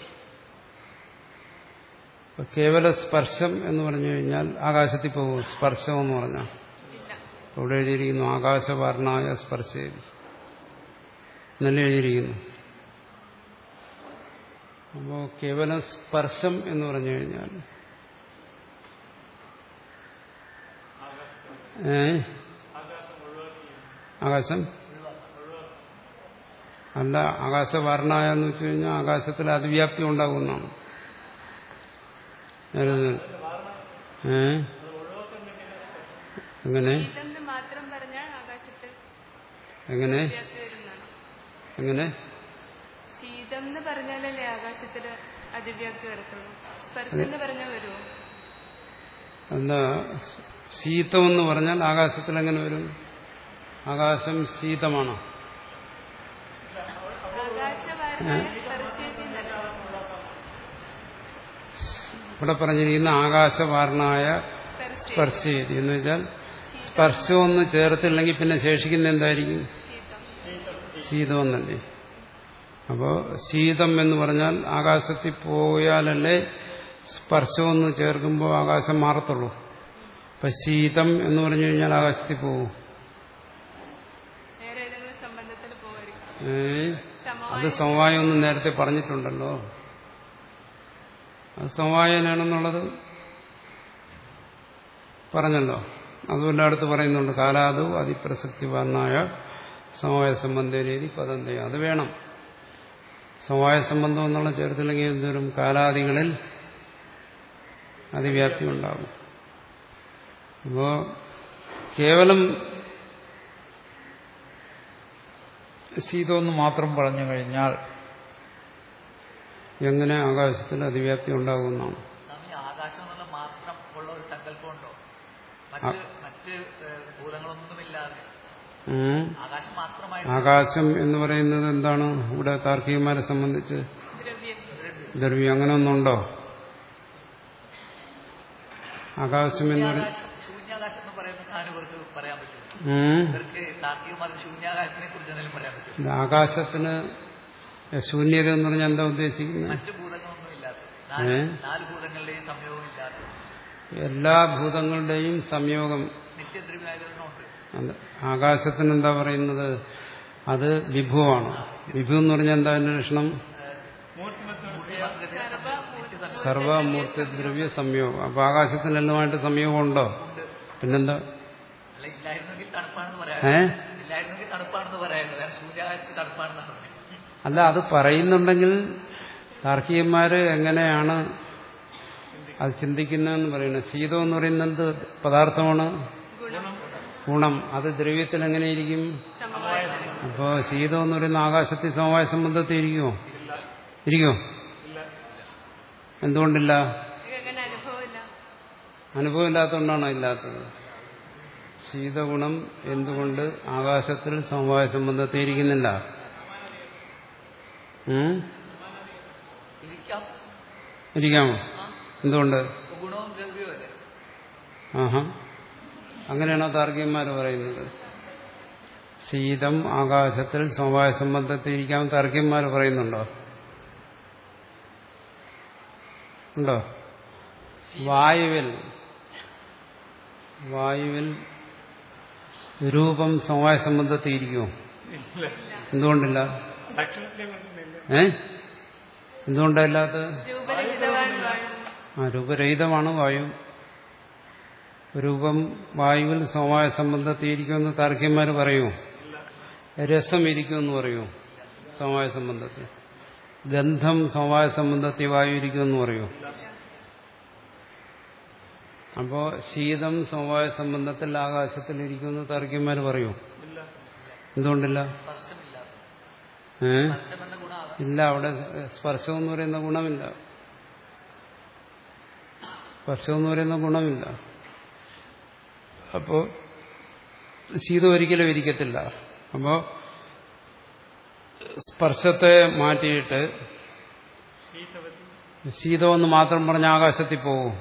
കേവല സ്പർശം എന്ന് പറഞ്ഞു കഴിഞ്ഞാൽ ആകാശത്തിൽ പോകും. സ്പർശം എന്ന് പറഞ്ഞാൽ ഇവിടെ എഴുതിയിരിക്കുന്നു ആകാശവർണായ സ്പർശേതി നല്ല എഴുതിയിരിക്കുന്നു. അപ്പോ കേവലം സ്പർശം എന്ന് പറഞ്ഞു കഴിഞ്ഞാൽ ഏ ആകാശം അല്ല, ആകാശവർണായ എന്ന് വെച്ച് കഴിഞ്ഞാൽ ആകാശത്തിൽ അതിവ്യാപ്തി ഉണ്ടാകുന്നതാണ്. ഏ എങ്ങനെ എങ്ങനെ എങ്ങനെ ശീതം എന്ന് പറഞ്ഞാലല്ലേ ആകാശത്തിന് അതിവ്യാപ്തി വരത്തുള്ളൂ. സ്പർശം എന്ന് പറഞ്ഞാൽ വരുമോ? എന്താ ശീതം എന്ന് പറഞ്ഞാൽ ആകാശത്തിൽ എങ്ങനെ വരും? ആകാശം ശീതമാണോ? ഇവിടെ പറഞ്ഞിരിക്കുന്ന ആകാശവാർണായ സ്പർശേതി എന്ന് വെച്ചാൽ സ്പർശമൊന്ന് ചേർത്തില്ലെങ്കിൽ പിന്നെ ശേഷിക്കുന്ന എന്തായിരിക്കും? ശീതമെന്നല്ലേ. അപ്പോ ശീതം എന്ന് പറഞ്ഞാൽ ആകാശത്തിൽ പോയാലല്ലേ സ്പർശമൊന്ന് ചേർക്കുമ്പോൾ ആകാശം മാറത്തുള്ളൂ. അപ്പൊ ശീതം എന്ന് പറഞ്ഞു കഴിഞ്ഞാൽ ആകാശത്തിൽ പോകും. ഏ അത് സമവായം ഒന്ന് നേരത്തെ പറഞ്ഞിട്ടുണ്ടല്ലോ. അത് സമവായനാണെന്നുള്ളത് പറഞ്ഞല്ലോ. അതുപോലെ അടുത്ത് പറയുന്നുണ്ട് കാലാദു അതിപ്രസക്തിവാനായ സമവായ സംബന്ധേനീതി പദന്തയ. അത് വേണം. സമവായ സംബന്ധം എന്നുള്ള ചേർത്തില്ലെങ്കിൽ എന്തോരും കാലാദികളിൽ അതിവ്യാപ്തി ഉണ്ടാകും. അപ്പോ കേവലം ശീതമെന്ന് മാത്രം പറഞ്ഞു കഴിഞ്ഞാൽ എങ്ങനെ ആകാശത്തിൽ അതിവ്യാപ്തി ഉണ്ടാകുന്നതാണ്? ആകാശം എന്നുള്ള മാത്രം ഉള്ള ഒരു സങ്കല്പമുണ്ടോ? മറ്റ് മറ്റ് ഭൂതങ്ങളൊന്നുമില്ലാതെ ആകാശം മാത്രമായി. ആകാശം എന്ന് പറയുന്നത് എന്താണ്? ഇവിടെ താർക്കികന്മാരെ സംബന്ധിച്ച് ദ്രവ്യം അങ്ങനെ ഒന്നുണ്ടോ? ആകാശം എന്ന് ശൂന്യാകാശം എന്ന് പറയുന്നത് ഇവർക്ക് പറയാൻ പറ്റും. ഇവർക്ക് താർക്കികന്മാർക്ക് ശൂന്യാകാശത്തിനെ കുറിച്ച് എന്തെങ്കിലും പറയാൻ പറ്റും? ആകാശത്തിന് ശൂന്യത എന്ന് പറഞ്ഞാൽ എന്താ ഉദ്ദേശിക്കുന്നത്? മറ്റു ഭൂതങ്ങളൊന്നും ഇല്ലാത്ത നാല് ഭൂതങ്ങളുടെയും സംയോഗം ഇല്ലാത്ത എല്ലാ ഭൂതങ്ങളുടെയും സംയോഗം നിത്യദ്രവ്യാകരണമുണ്ട്. ആകാശത്തിന് എന്താ പറയുന്നത്? അത് വിഭുവാണ്. വിഭു എന്ന് പറഞ്ഞാൽ എന്താ അതിന്റെ ലക്ഷണം? സർവമൂർത്തിദ്രവ്യ സംയോഗം. അപ്പൊ ആകാശത്തിന് എല്ലാമായിട്ട് സംയോഗം ഉണ്ടോ? പിന്നെന്താ? ഏ അല്ല, അത് പറയുന്നുണ്ടെങ്കിൽ താർക്കികന്മാര് എങ്ങനെയാണ് അത് ചിന്തിക്കുന്നതെന്ന് പറയുന്നത്. ശീതം എന്ന് പറയുന്നത് പദാർത്ഥമാണ്, ഗുണം. അത് ദ്രവ്യത്തിൽ എങ്ങനെയിരിക്കും? അപ്പോ ശീതം എന്ന് പറയുന്ന ആകാശത്തിൽ സമവായ സംബന്ധത്തിൽ ഇരിക്കുമോ? ഇരിക്കുമോ? എന്തുകൊണ്ടില്ല? അങ്ങനെ അനുഭവമില്ല. അനുഭവം ഇല്ലാത്തതുകൊണ്ടാണോ ഇല്ലാത്തത്? ശീതഗുണം എന്തുകൊണ്ട് ആകാശത്തിൽ സമവായ സംബന്ധത്തെ ഇരിക്കുന്നില്ല? ഇരിക്കാമോ? എന്തുകൊണ്ട്? ആഹാ, അങ്ങനെയാണോ താർക്കികന്മാർ പറയുന്നത്? ശീതം ആകാശത്തിൽ സമവായ സംബന്ധത്തെ ഇരിക്കാമെന്ന് താർക്കികന്മാർ പറയുന്നുണ്ടോ? ഉണ്ടോ? വായുവിൽ വായുവിൽ രൂപം സമവായ സംബന്ധത്തെ ഇരിക്കുമോ? എന്തുകൊണ്ടില്ല? ഏ എന്തുകൊണ്ടല്ലാത്തത്? ആ രൂപരഹിതമാണ് വായു. രൂപം വായുവിൽ സമവായ സംബന്ധത്തെ ഇരിക്കുമെന്ന് താർക്കികന്മാർ പറയുമോ? രസം ഇരിക്കുമെന്ന് പറയുമോ സമവായ സംബന്ധത്തെ? ഗന്ധം സമവായ സംബന്ധത്തെ വായു ഇരിക്കുമെന്ന് പറയുമോ? അപ്പോ ശീതം സമവായ സംബന്ധത്തിൽ ആകാശത്തിൽ ഇരിക്കുമെന്ന് താർക്കികന്മാർ പറയുമോ? എന്തുകൊണ്ടില്ല? ഏ ഇല്ല, അവിടെ സ്പർശം എന്ന് പറയുന്ന ഗുണമില്ല. സ്പർശം എന്ന് പറയുന്ന ഗുണമില്ല. അപ്പോ ശീതം ഒരിക്കലും ഇരിക്കത്തില്ല. അപ്പോ സ്പർശത്തെ മാറ്റിയിട്ട് ശീതമെന്ന് മാത്രം പറഞ്ഞ ആകാശത്തിൽ പോവും.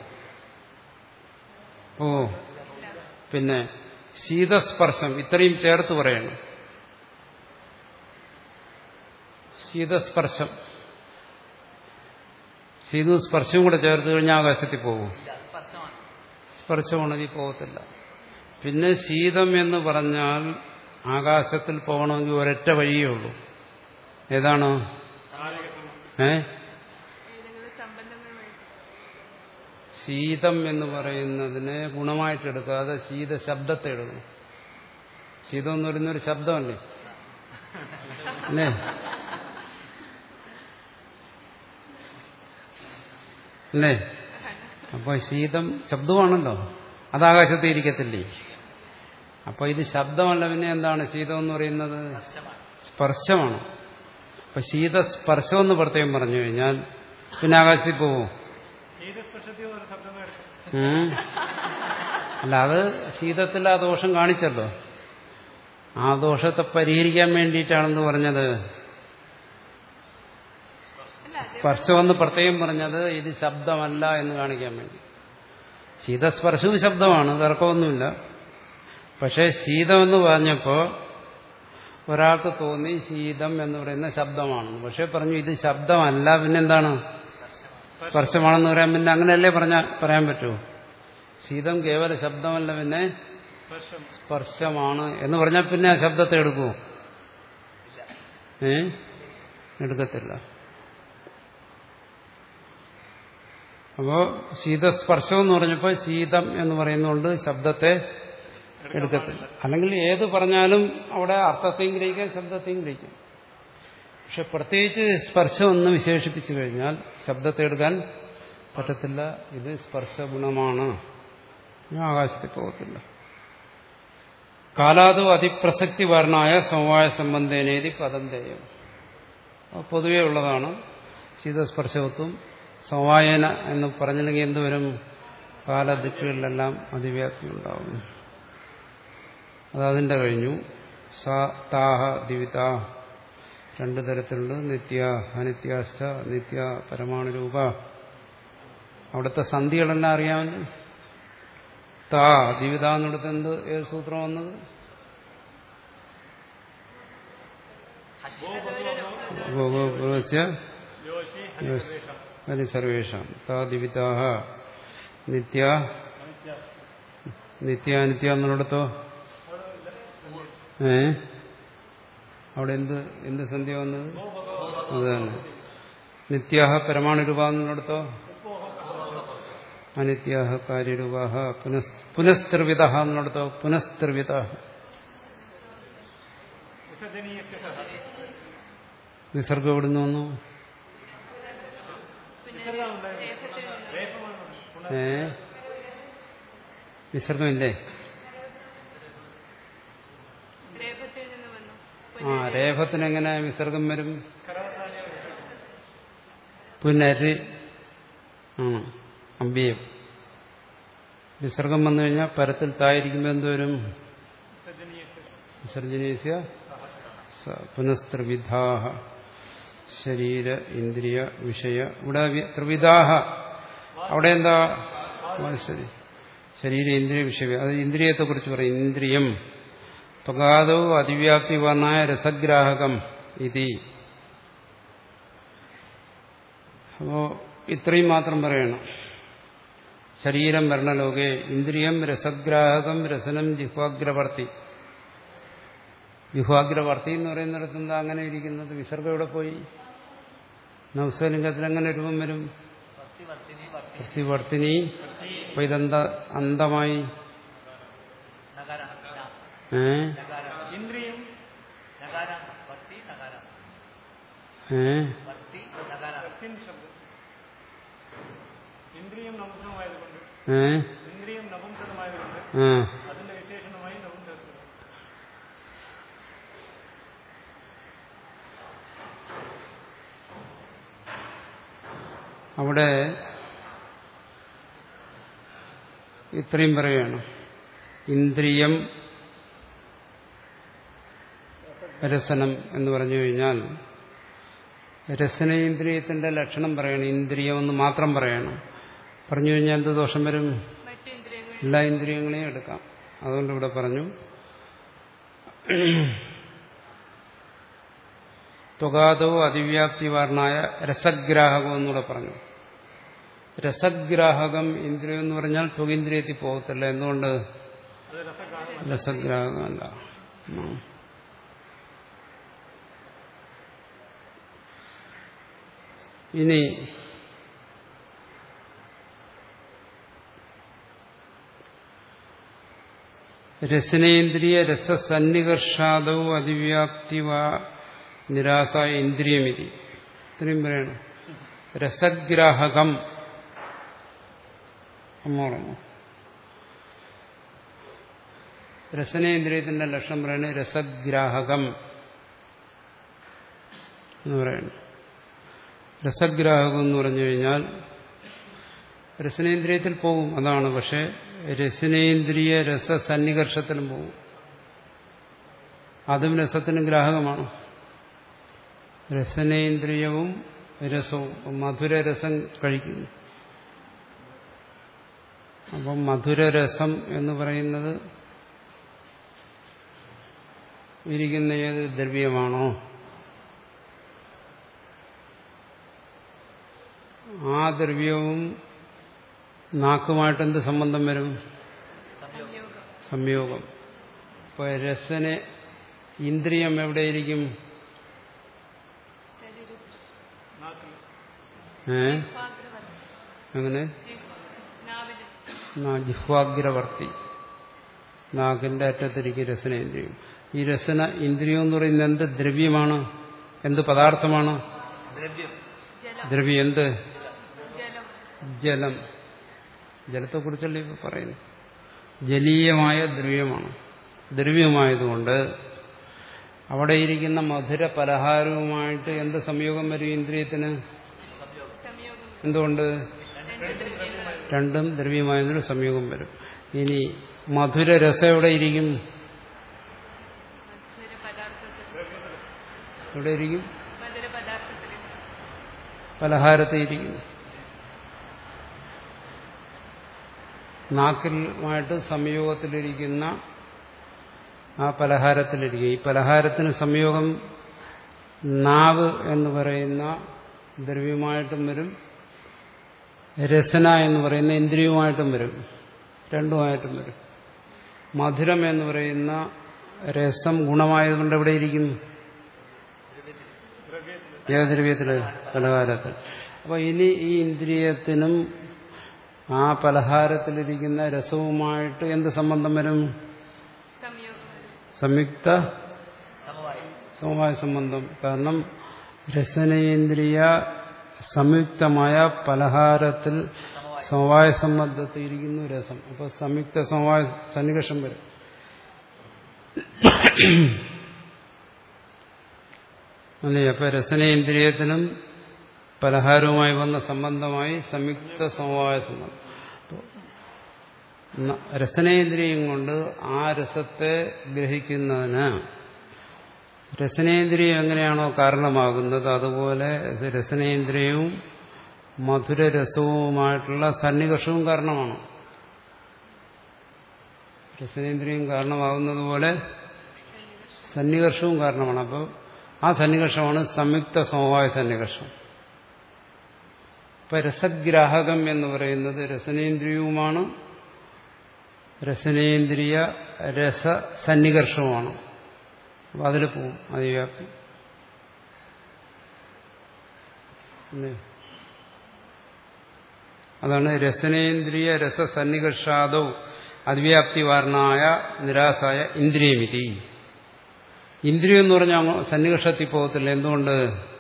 ഓ പിന്നെ ശീതസ്പർശം ഇത്രയും ചേർത്ത് പറയണം. ശീതസ്പർശം ശീതവും സ്പർശവും കൂടെ ചേർത്ത് കഴിഞ്ഞാൽ ആകാശത്തിൽ പോകും. സ്പർശമാണെങ്കിൽ പോകത്തില്ല. പിന്നെ ശീതം എന്ന് പറഞ്ഞാൽ ആകാശത്തിൽ പോകണമെങ്കിൽ ഒരൊറ്റ വഴിയേ ഉള്ളൂ. ഏതാണ്? ഏ ശീതം എന്ന് പറയുന്നതിനെ ഗുണമായിട്ടെടുക്കാതെ ശീത ശബ്ദത്തെ എടുക്കണം. ശീതം എന്ന് പറയുന്നൊരു ശബ്ദമല്ലേ അല്ലേ? അല്ലേ? അപ്പൊ ശീതം ശബ്ദമാണല്ലോ, അത് ആകാശത്ത് ഇരിക്കത്തില്ലേ? അപ്പൊ ഇത് ശബ്ദമല്ല, പിന്നെ എന്താണ് ശീതം എന്ന് പറയുന്നത്? സ്പർശമാണ്. അപ്പൊ ശീതസ്പർശം എന്ന് പ്രത്യേകം പറഞ്ഞു കഴിഞ്ഞാൽ പിന്നെ ആകാശത്തിൽ പോവും. അല്ല, അത് ശീതത്തിൽ ആ ദോഷം കാണിച്ചല്ലോ. ആ ദോഷത്തെ പരിഹരിക്കാൻ വേണ്ടിയിട്ടാണെന്ന് പറഞ്ഞത്. സ്പർശമെന്ന് പ്രത്യേകം പറഞ്ഞത് ഇത് ശബ്ദമല്ല എന്ന് കാണിക്കാൻ വേണ്ടി. ശീതസ്പർശവും ശബ്ദമാണ്, തർക്കമൊന്നുമില്ല. പക്ഷെ ശീതമെന്ന് പറഞ്ഞപ്പോ ഒരാൾക്ക് തോന്നി ശീതം എന്ന് പറയുന്ന ശബ്ദമാണെന്ന്. പക്ഷെ പറഞ്ഞു ഇത് ശബ്ദമല്ല, പിന്നെന്താണ്? സ്പർശമാണെന്ന് പറയാൻ. പിന്നെ അങ്ങനെയല്ലേ പറഞ്ഞ പറയാൻ പറ്റുമോ? ശീതം കേവല ശബ്ദമല്ല, പിന്നെ സ്പർശമാണ് എന്ന് പറഞ്ഞാൽ പിന്നെ ആ ശബ്ദത്തെ എടുക്കുമോ? ഏ എടുക്കത്തില്ല. അപ്പോ ശീതസ്പർശം എന്ന് പറഞ്ഞപ്പോൾ ശീതം എന്ന് പറയുന്നതുകൊണ്ട് ശബ്ദത്തെ എടുക്കത്തില്ല. അല്ലെങ്കിൽ ഏത് പറഞ്ഞാലും അവിടെ അർത്ഥത്തെയും ഗ്രഹിക്കാം, ശബ്ദത്തെയും ഗ്രഹിക്കാം. പക്ഷെ പ്രത്യേകിച്ച് സ്പർശം ഒന്ന് വിശേഷിപ്പിച്ചു കഴിഞ്ഞാൽ ശബ്ദത്തെ എടുക്കാൻ പറ്റത്തില്ല. ഇത് സ്പർശഗുണമാണ്, ആകാശത്തിൽ പോകത്തില്ല. കാലാതു അതിപ്രസക്തി വർണ്ണായ സമവായ സംബന്ധേനേതി പദന്തേയം. പൊതുവേ ഉള്ളതാണ് ശീതസ്പർശത്വം. സമവായന എന്ന് പറഞ്ഞില്ലെങ്കിൽ എന്തുവരും? കാലദിക്കുകളിലെല്ലാം അതിവ്യാപ്തി ഉണ്ടാവും. അതതിന്റെ കഴിഞ്ഞു. സാ താഹ ദിവിത രണ്ടു തരത്തിലുണ്ട്. നിത്യ അനിത്യാശ്ച. നിത്യ പരമാണുരൂപ. അവിടുത്തെ സന്ധികളെല്ലാം അറിയാമല്ലോ. താ ദിവിത എന്നിടത്ത് എന്ത് ഏത് സൂത്രം വന്നത്? സർവേഷാം. താ ദിവിതാഹ നിത്യ നിത്യാനിത്യ എന്നിടത്തോ ഏ അവിടെ എന്ത് എന്ത് സന്ധ്യ വന്നത്? അത് തന്നെ. നിത്യാഹ പരമാണുരൂപ എന്നിടത്തോ അനിത്യാഹ കാര്യരൂപാഹ. പുനഃസ്ത്രിവിത എന്നിടത്തോ പുനഃസ്ത്രിവിത. വിസർഗം എവിടുന്ന് വന്നു? ഏ വിസർഗമില്ലേ? ആ രേഫത്തിനെങ്ങനെ വിസർഗം വരും? പുനര് ആണ് അമ്പീയം. വിസർഗം വന്നു കഴിഞ്ഞാൽ പരത്തിൽ തായിരിക്കുമ്പോൾ എന്തോരും വിസർജനീസ്യ പുനസ്ത്രിവിധാഹ ശരീര ഇന്ദ്രിയ വിഷയ. ഇവിടെ ത്രിവിധാഹ അവിടെ എന്താ ശരി ശരീര ഇന്ദ്രിയ വിഷയ. അത് ഇന്ദ്രിയത്തെ കുറിച്ച് പറയും. ഇന്ദ്രിയം ത്വഗാദോ അതിവ്യാപ്തി വർണ്ണായ രസഗ്രാഹകം ഇതി. അപ്പോ ഇത്രയും മാത്രം പറയണം. ശരീരം വർണ്ണലോകെ ഇന്ദ്രിയം രസഗ്രാഹകം രസനം ജിഹ്വാഗ്രവർത്തി. ജിഹ്വാഗ്രവർത്തി എന്ന് പറയുന്നിടത്ത് എന്താ അങ്ങനെ ഇരിക്കുന്നത്? വിസർഗം എവിടെ പോയി? നവസ്വലിംഗത്തിൽ എങ്ങനെ രൂപം വരും? വർത്തിനി. അപ്പൊ ഇതെന്താ അന്തമായി? ഏ ഏ അവിടെ ഇത്രയും പറയുകയാണ്. ഇന്ദ്രിയം രസനം എന്ന് പറഞ്ഞു കഴിഞ്ഞാൽ രസനേന്ദ്രിയത്തിന്റെ ലക്ഷണം പറയണം. ഇന്ദ്രിയം എന്ന് മാത്രം പറയണം. പറഞ്ഞു കഴിഞ്ഞാൽ എന്ത് ദോഷം വരും? എല്ലാ ഇന്ദ്രിയങ്ങളെയും എടുക്കാം. അതുകൊണ്ട് ഇവിടെ പറഞ്ഞു ത്വഗാദോ അതിവ്യാപ്തി വാർണായ രസഗ്രാഹകം എന്നൂടെ പറഞ്ഞു. രസഗ്രാഹകം ഇന്ദ്രിയം എന്ന് പറഞ്ഞാൽ ത്വഗിന്ദ്രിയത്തിൽ പോകത്തില്ല. എന്തുകൊണ്ട്? രസഗ്രാഹകമല്ല. ഇനി രസനേന്ദ്രിയ രസസന്നികർഷാദോ അതിവ്യാപ്തി വാ നിരാസ ഇന്ദ്രിയമിതി. ഇത്രയും പറയണം. രസഗ്രാഹകം അമ്മോറങ്ങോ രസനേന്ദ്രിയത്തിന്റെ ലക്ഷണം പറയണേ രസഗ്രാഹകം എന്ന് പറയണം. രസഗ്രാഹകം എന്ന് പറഞ്ഞു കഴിഞ്ഞാൽ രസനേന്ദ്രിയത്തിൽ പോകും, അതാണ്. പക്ഷെ രസനേന്ദ്രിയ രസസന്നികർഷത്തിലും പോകും. അതും രസത്തിനും ഗ്രാഹകമാണ്. രസനേന്ദ്രിയവും രസവും മധുരരസം കഴിക്കുന്നു. അപ്പം മധുരരസം എന്ന് പറയുന്നത് ഇരിക്കുന്ന ഏത് ദ്രവ്യമാണോ ആ ദ്രവ്യവും നാക്കുമായിട്ട് എന്ത് സംബന്ധം വരും? സംയോഗം. ഇപ്പൊ രസന ഇന്ദ്രിയം എവിടെയിരിക്കും? ഏ അങ്ങനെ ജിഹ്വാഗ്രവർത്തി. നാക്കിന്റെ അറ്റത്തിരിക്കും രസനേന്ദ്രിയം. ഈ രസന ഇന്ദ്രിയം എന്ന് പറയുന്നത് എന്ത് ദ്രവ്യമാണ്? എന്ത് പദാർത്ഥമാണ്? ദ്രവ്യം. എന്ത്? ജലം. ജലത്തെക്കുറിച്ചല്ലേ ഇപ്പൊ പറയുന്നത്. ജലീയമായ ദ്രവ്യമാണ്. ദ്രവ്യമായതുകൊണ്ട് അവിടെ ഇരിക്കുന്ന മധുര പലഹാരവുമായിട്ട് എന്ത് സംയോഗം വരും ഇന്ദ്രിയത്തിന്? എന്തുകൊണ്ട്? രണ്ടും ദ്രവ്യമായതിന് സംയോഗം വരും. ഇനി മധുരരസം എവിടെ ഇരിക്കും? എവിടെ ഇരിക്കും? പലഹാരത്തിൽ ഇരിക്കും. നാക്കിലുമായിട്ട് സംയോഗത്തിലിരിക്കുന്ന ആ പലഹാരത്തിലിരിക്കും. ഈ പലഹാരത്തിന് സംയോഗം നാവ് എന്ന് പറയുന്ന ദ്രവ്യമായിട്ടും വരും, രസന എന്ന് പറയുന്ന ഇന്ദ്രിയവുമായിട്ടും വരും, രണ്ടുമായിട്ടും വരും. മധുരം എന്ന് പറയുന്ന രസം ഗുണമായതുകൊണ്ട് എവിടെ ഇരിക്കും? ഏകദ്രവ്യത്തില്, പലഹാരത്തിൽ. അപ്പൊ ഇനി ഈ ഇന്ദ്രിയത്തിനും ആ പലഹാരത്തിലിരിക്കുന്ന രസവുമായിട്ട് എന്ത് സംബന്ധം വരും? സംയുക്ത സമവായ സംബന്ധം. കാരണം രസനേന്ദ്രിയ സംയുക്തമായ പലഹാരത്തിൽ സമവായ സംബന്ധത്തിൽ ഇരിക്കുന്നു രസം. അപ്പൊ സംയുക്ത സമവായ സന്നികർഷം വരും. അല്ലേ? അപ്പൊ രസനേന്ദ്രിയത്തിനും പലഹാരവുമായി വന്ന സംബന്ധമായി സംയുക്ത സമവായ സംബന്ധം. രസനേന്ദ്രിയം കൊണ്ട് ആ രസത്തെ ഗ്രഹിക്കുന്നതിന് രസനേന്ദ്രിയം എങ്ങനെയാണോ കാരണമാകുന്നത് അതുപോലെ രസനേന്ദ്രിയവും മധുരരസവുമായിട്ടുള്ള സന്നികർഷവും കാരണമാണ്. രസനേന്ദ്രിയം കാരണമാകുന്നത് പോലെ സന്നികർഷവും കാരണമാണ്. അപ്പോൾ ആ സന്നികർഷമാണ് സംയുക്ത സമവായ സന്നികർഷം. ഇപ്പൊ രസഗ്രാഹകം എന്ന് പറയുന്നത് രസനേന്ദ്രിയവുമാണ്, രസനേന്ദ്രിയ രസ സന്നികർഷവുമാണ്. അപ്പൊ അതിൽ പോവും അതിവ്യാപ്തി. അതാണ് രസനേന്ദ്രിയ രസ സന്നികർഷാദൗ അതിവ്യാപ്തി വാരണായ നിരാസായ ഇന്ദ്രിയമിതി. ഇന്ദ്രിയം എന്ന് പറഞ്ഞാൽ സന്നികർഷത്തിൽ പോകത്തില്ല. എന്തുകൊണ്ട്?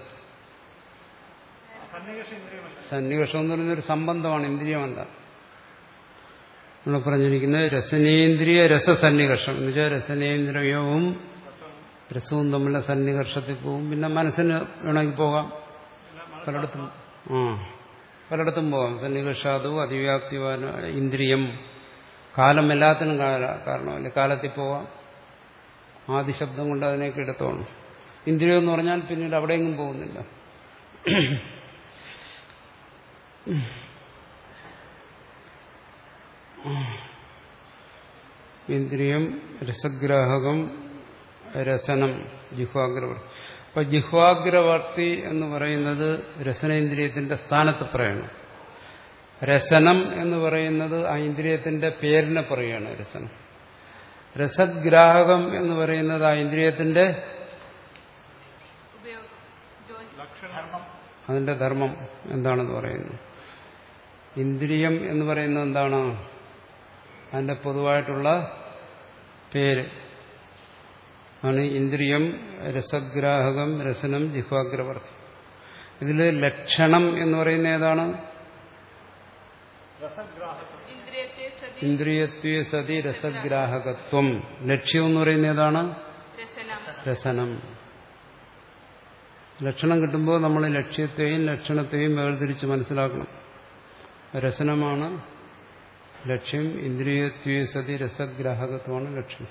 സന്നികർഷം എന്ന് പറയുന്നൊരു സംബന്ധമാണ്, ഇന്ദ്രിയമല്ല. നമ്മൾ പറഞ്ഞിരിക്കുന്നത് രസനേന്ദ്രിയ രസസന്നികർഷം എന്ന് വെച്ചാൽ രസനേന്ദ്രിയവും രസവും തമ്മിലുള്ള സന്നികർഷത്തിൽ പോകും. പിന്നെ മനസ്സിന് വേണമെങ്കിൽ പോകാം, പലയിടത്തും ആ പലയിടത്തും പോകാം. സന്നികർഷാദവും അതിവ്യാപ്തി ഇന്ദ്രിയം. കാലം എല്ലാത്തിനും കാരണമല്ല, കാലത്തിൽ പോകാം. ആദിശബ്ദം കൊണ്ട് അതിനേക്ക് എടുത്തോണം. ഇന്ദ്രിയം എന്ന് പറഞ്ഞാൽ പിന്നീട് അവിടെയെങ്കിലും പോകുന്നില്ല. ഇന്ദ്രിയം രസഗ്രാഹകം രസനം ജിഹ്വാഗ്രവർത്തി. അപ്പൊ ജിഹ്വാഗ്രവർത്തി എന്ന് പറയുന്നത് രസനേന്ദ്രിയത്തിന്റെ സ്ഥാനത്ത് പറയണം. രസനം എന്ന് പറയുന്നത് ആ ഇന്ദ്രിയത്തിന്റെ പേരിനെ പറയുകയാണ് രസനം. രസഗ്രാഹകം എന്ന് പറയുന്നത് ആ ഇന്ദ്രിയത്തിന്റെ അതിന്റെ ധർമ്മം എന്താണെന്ന് പറയുന്നു. ഇന്ദ്രിയം എന്ന് പറയുന്നത് എന്താണ്? അതിന്റെ പൊതുവായിട്ടുള്ള പേര് ആണ് ഇന്ദ്രിയം, രസഗ്രാഹകം, രസനം, ജിഹ്വാഗ്രവർത്തി. ഇതിൽ ലക്ഷണം എന്ന് പറയുന്ന ഏതാണ്? ഇന്ദ്രിയത്വ സതി രസഗ്രാഹകത്വം. ലക്ഷ്യം എന്ന് പറയുന്ന ഏതാണ്? രസനം. ലക്ഷണം കിട്ടുമ്പോൾ നമ്മൾ ലക്ഷ്യത്തെയും ലക്ഷണത്തെയും വേർതിരിച്ച് മനസ്സിലാക്കണം. രസനമാണ് ലക്ഷ്യം, ഇന്ദ്രിയത്വ സതി രസഗ്രാഹകത്വമാണ് ലക്ഷ്യം.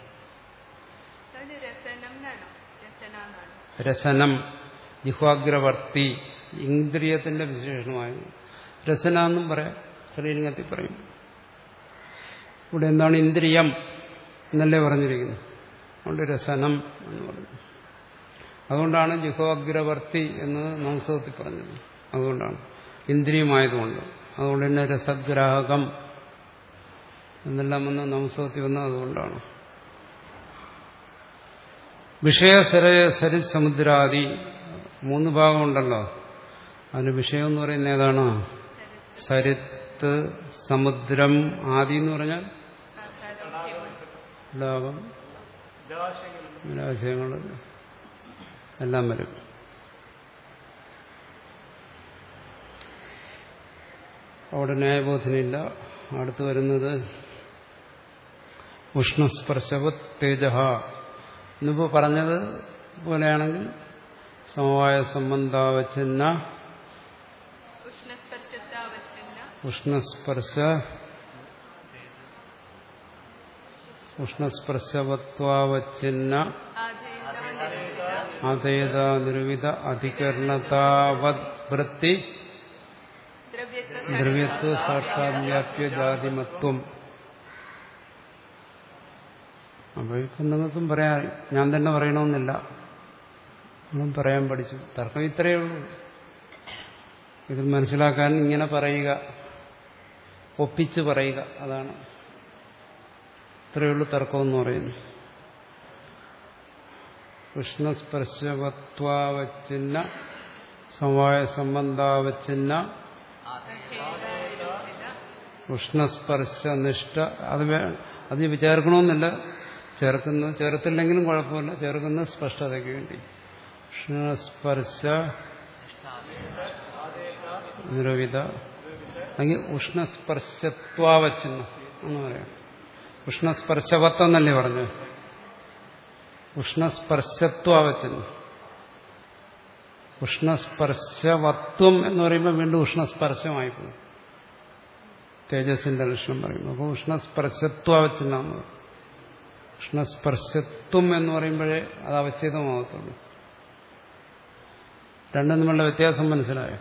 രസനം ജിഹ്വാഗ്രവർത്തി ഇന്ദ്രിയത്തിന്റെ വിശേഷണമായ രസന എന്നും പറയാം, സ്ത്രീലിംഗത്തിൽ പറയും. ഇവിടെ എന്താണ്? ഇന്ദ്രിയം എന്നല്ലേ പറഞ്ഞിരിക്കുന്നത്. അതുകൊണ്ട് രസനം എന്ന് പറഞ്ഞു. അതുകൊണ്ടാണ് ജിഹ്വാഗ്രവർത്തി എന്ന് നംസത്തിൽ പറഞ്ഞത്. അതുകൊണ്ടാണ് ഇന്ദ്രിയമായതുകൊണ്ട്. അതുകൊണ്ട് തന്നെ രസഗ്രാഹകം എന്നെല്ലാം വന്ന് നംസത്തിൽ വന്നത് അതുകൊണ്ടാണ്. വിഷയസരിത് സമുദ്രാദി മൂന്ന് ഭാഗമുണ്ടല്ലോ. അതിന് വിഷയം എന്ന് പറയുന്നത് ഏതാണ്? സരിത്ത്, സമുദ്രം, ആദി എന്ന് പറഞ്ഞാൽ ലോകം, ജലാശയങ്ങൾ എല്ലാം വരും. അവിടെ ന്യായബോധനയില്ല. അടുത്ത് വരുന്നത് ഉഷ്ണസ്പർശവത് തേജ. ഇന്നിപ്പോ പറഞ്ഞത് പോലെയാണെങ്കിൽ സമവായ സംബന്ധാവച്ഛിന്ന ഉഷ്ണസ്പർശ ഉഷ്ണസ്പർശവത്വാവച്ഛിന്ന അതേത നിർവിധ അധികരണതാവത് വൃത്തി ദ്രവ്യത്വ സാക്ഷാത്വ്യാപ്യ ജാതിമത്വം. അപ്പൊ ഇപ്പം നിങ്ങൾക്കും പറയാം, ഞാൻ തന്നെ പറയണമെന്നില്ല, നിങ്ങളും പറയാൻ പഠിച്ചു. തർക്കം ഇത്രയേ ഉള്ളൂ. ഇത് മനസ്സിലാക്കാൻ ഇങ്ങനെ പറയുക, ഒപ്പിച്ച് പറയുക, അതാണ് ഇത്രയുള്ളൂ തർക്കമെന്ന് പറയുന്നു. ഉഷ്ണസ്പർശവത്വാവച്ഛിന്ന സമവായ സംബന്ധാവച്ഛിന്ന ഉഷ്ണസ്പർശനിഷ്ഠ. അത് അത് വിചാരിക്കണമെന്നില്ല, ചേർക്കുന്നത് ചേർത്തില്ലെങ്കിലും കുഴപ്പമില്ല, ചേർക്കുന്നത് സ്പഷ്ടതയ്ക്ക് വേണ്ടി. ഉഷ്ണസ്പർശ നിരവിധ അല്ലെങ്കിൽ ഉഷ്ണസ്പർശത്വാവച്ഛിന്ന എന്ന് പറയാം. ഉഷ്ണസ്പർശവത്വം എന്നല്ലേ പറഞ്ഞു? ഉഷ്ണസ്പർശത്വാവച്ഛിന്ന ഉഷ്ണസ്പർശവത്വം എന്ന് പറയുമ്പോൾ വീണ്ടും ഉഷ്ണസ്പർശമായി പോകും. തേജസ്സിന്റെ ലക്ഷണം പറയുമ്പോൾ അപ്പോൾ ഉഷ്ണസ്പർശത്വാവച്ഛിന്നാന്ന് പറയും. ഉഷ്ണസ്പർശത്വം എന്ന് പറയുമ്പോഴേ അത് അവച്ഛേദമാകത്തുള്ളൂ. രണ്ടും തമ്മിലുള്ള വ്യത്യാസം മനസ്സിലായോ?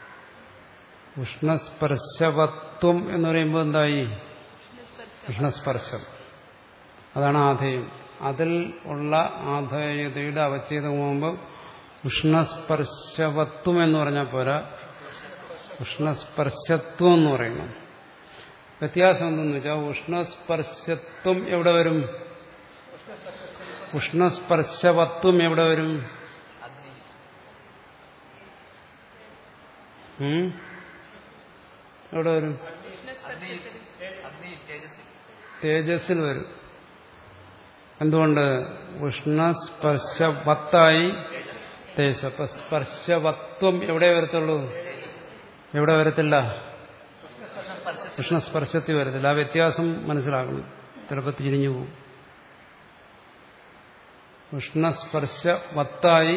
ഉഷ്ണസ്പർശവത്വം എന്ന് പറയുമ്പോൾ എന്തായി? ഉഷ്ണസ്പർശം. അതാണ് ആധേയം. അതിൽ ഉള്ള ആധേയതയുടെ അവച്ഛേദമാകുമ്പോൾ ഉഷ്ണസ്പർശവത്വം എന്ന് പറഞ്ഞാൽ പോരാ, ഉഷ്ണസ്പർശത്വം എന്ന് പറയണം. വ്യത്യാസം എന്തെന്ന് വെച്ചാൽ ഉഷ്ണസ്പർശത്വം എവിടെ വരും? ഉഷ്ണസ്പർശവത്വം എവിടെ വരും? എവിടെ വരും? തേജസ്സിൽ വരും. എന്തുകൊണ്ട്? ഉഷ്ണസ്പർശവത്തായി തേജസ്. അപ്പൊ സ്പർശവത്വം എവിടെ വരത്തുള്ളൂ? എവിടെ വരത്തില്ല? ഉഷ്ണസ്പർശത്തിൽ വരത്തില്ല. ആ വ്യത്യാസം മനസ്സിലാക്കണം. ചിലപ്പോൾ തിരിഞ്ഞു പോകും. ഉഷ്ണസ്പർശവത്തായി